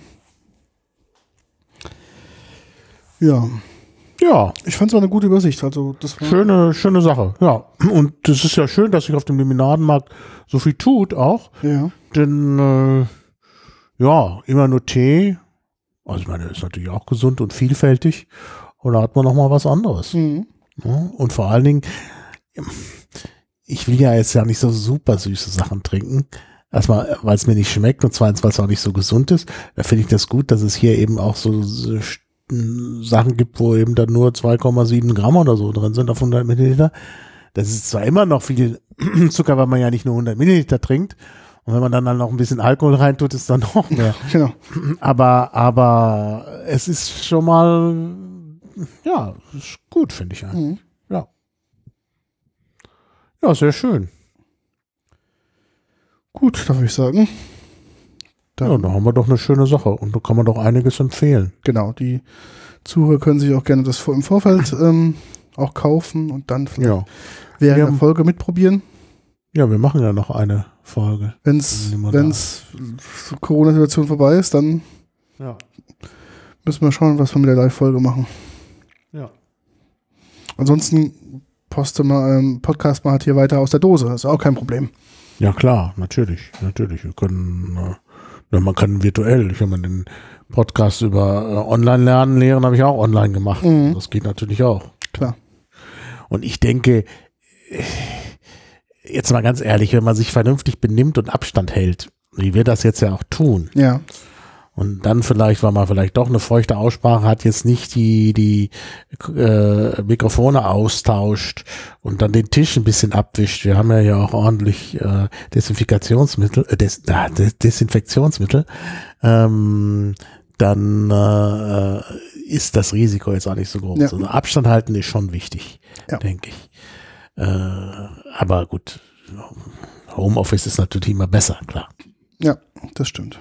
Ja, Ja, ich fand es auch eine gute Übersicht. Also das war schöne, schöne Sache. Ja, und es ist ja schön, dass sich auf dem Liminadenmarkt so viel tut auch. ja, Denn, äh, ja, immer nur Tee. Also ich meine, ist natürlich auch gesund und vielfältig. Und da hat man noch mal was anderes. mhm. Ja, und vor allen Dingen, ich will ja jetzt ja nicht so super süße Sachen trinken. Erstmal, weil es mir nicht schmeckt und zweitens, weil es auch nicht so gesund ist. Da finde ich das gut, dass es hier eben auch so, so Sachen gibt, wo eben dann nur zwei Komma sieben Gramm oder so drin sind auf hundert Milliliter. Das ist zwar immer noch viel Zucker, weil man ja nicht nur hundert Milliliter trinkt. Und wenn man dann, dann noch ein bisschen Alkohol reintut, ist dann noch mehr. Genau. Aber, aber es ist schon mal, ja, ist gut, finde ich eigentlich. Mhm. Ja. Ja, sehr schön. Gut, da würde ich sagen. Dann, Ja, da haben wir doch eine schöne Sache und da kann man doch einiges empfehlen. Genau, die Zuhörer können sich auch gerne das vor- im Vorfeld ähm, auch kaufen und dann vielleicht Ja. während Wir der haben- Folge mitprobieren. Ja, wir machen ja noch eine Folge. Wenn es Nehmen wir da. wenn's Corona-Situation vorbei ist, dann Ja. müssen wir schauen, was wir mit der Live-Folge machen. Ja. Ansonsten poste mal, ähm, Podcast mal halt hier weiter aus der Dose. Das ist auch kein Problem. Ja, klar, natürlich, natürlich. Wir können, äh, ja, man kann virtuell, ich habe mal den Podcast über äh, Online-Lernen lehren, habe ich auch online gemacht. Mhm. Das geht natürlich auch. Klar. Und ich denke, äh, jetzt mal ganz ehrlich, wenn man sich vernünftig benimmt und Abstand hält, wie wir das jetzt ja auch tun, Ja. und dann vielleicht, weil man vielleicht doch eine feuchte Aussprache hat, jetzt nicht die, die äh, Mikrofone austauscht und dann den Tisch ein bisschen abwischt. Wir haben ja ja auch ordentlich äh, Desinfektionsmittel, äh, Des, äh, Des, Desinfektionsmittel. Ähm, dann äh, ist das Risiko jetzt auch nicht so groß. Ja. Also Abstand halten ist schon wichtig, Ja. denke ich. Äh, aber gut, Homeoffice ist natürlich immer besser, klar. Ja, das stimmt.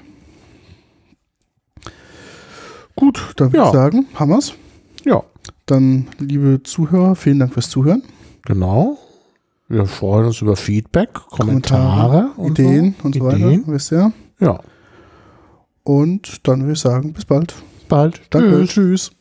Gut, dann würde Ja. ich sagen, haben wir's. Ja. Dann, liebe Zuhörer, vielen Dank fürs Zuhören. Genau. Wir freuen uns über Feedback, Kommentare, und Ideen so. und so Ideen. weiter, wisst ihr. Ja. Und dann würde ich sagen, bis bald. Bis bald. Danke, Tschüss. tschüss.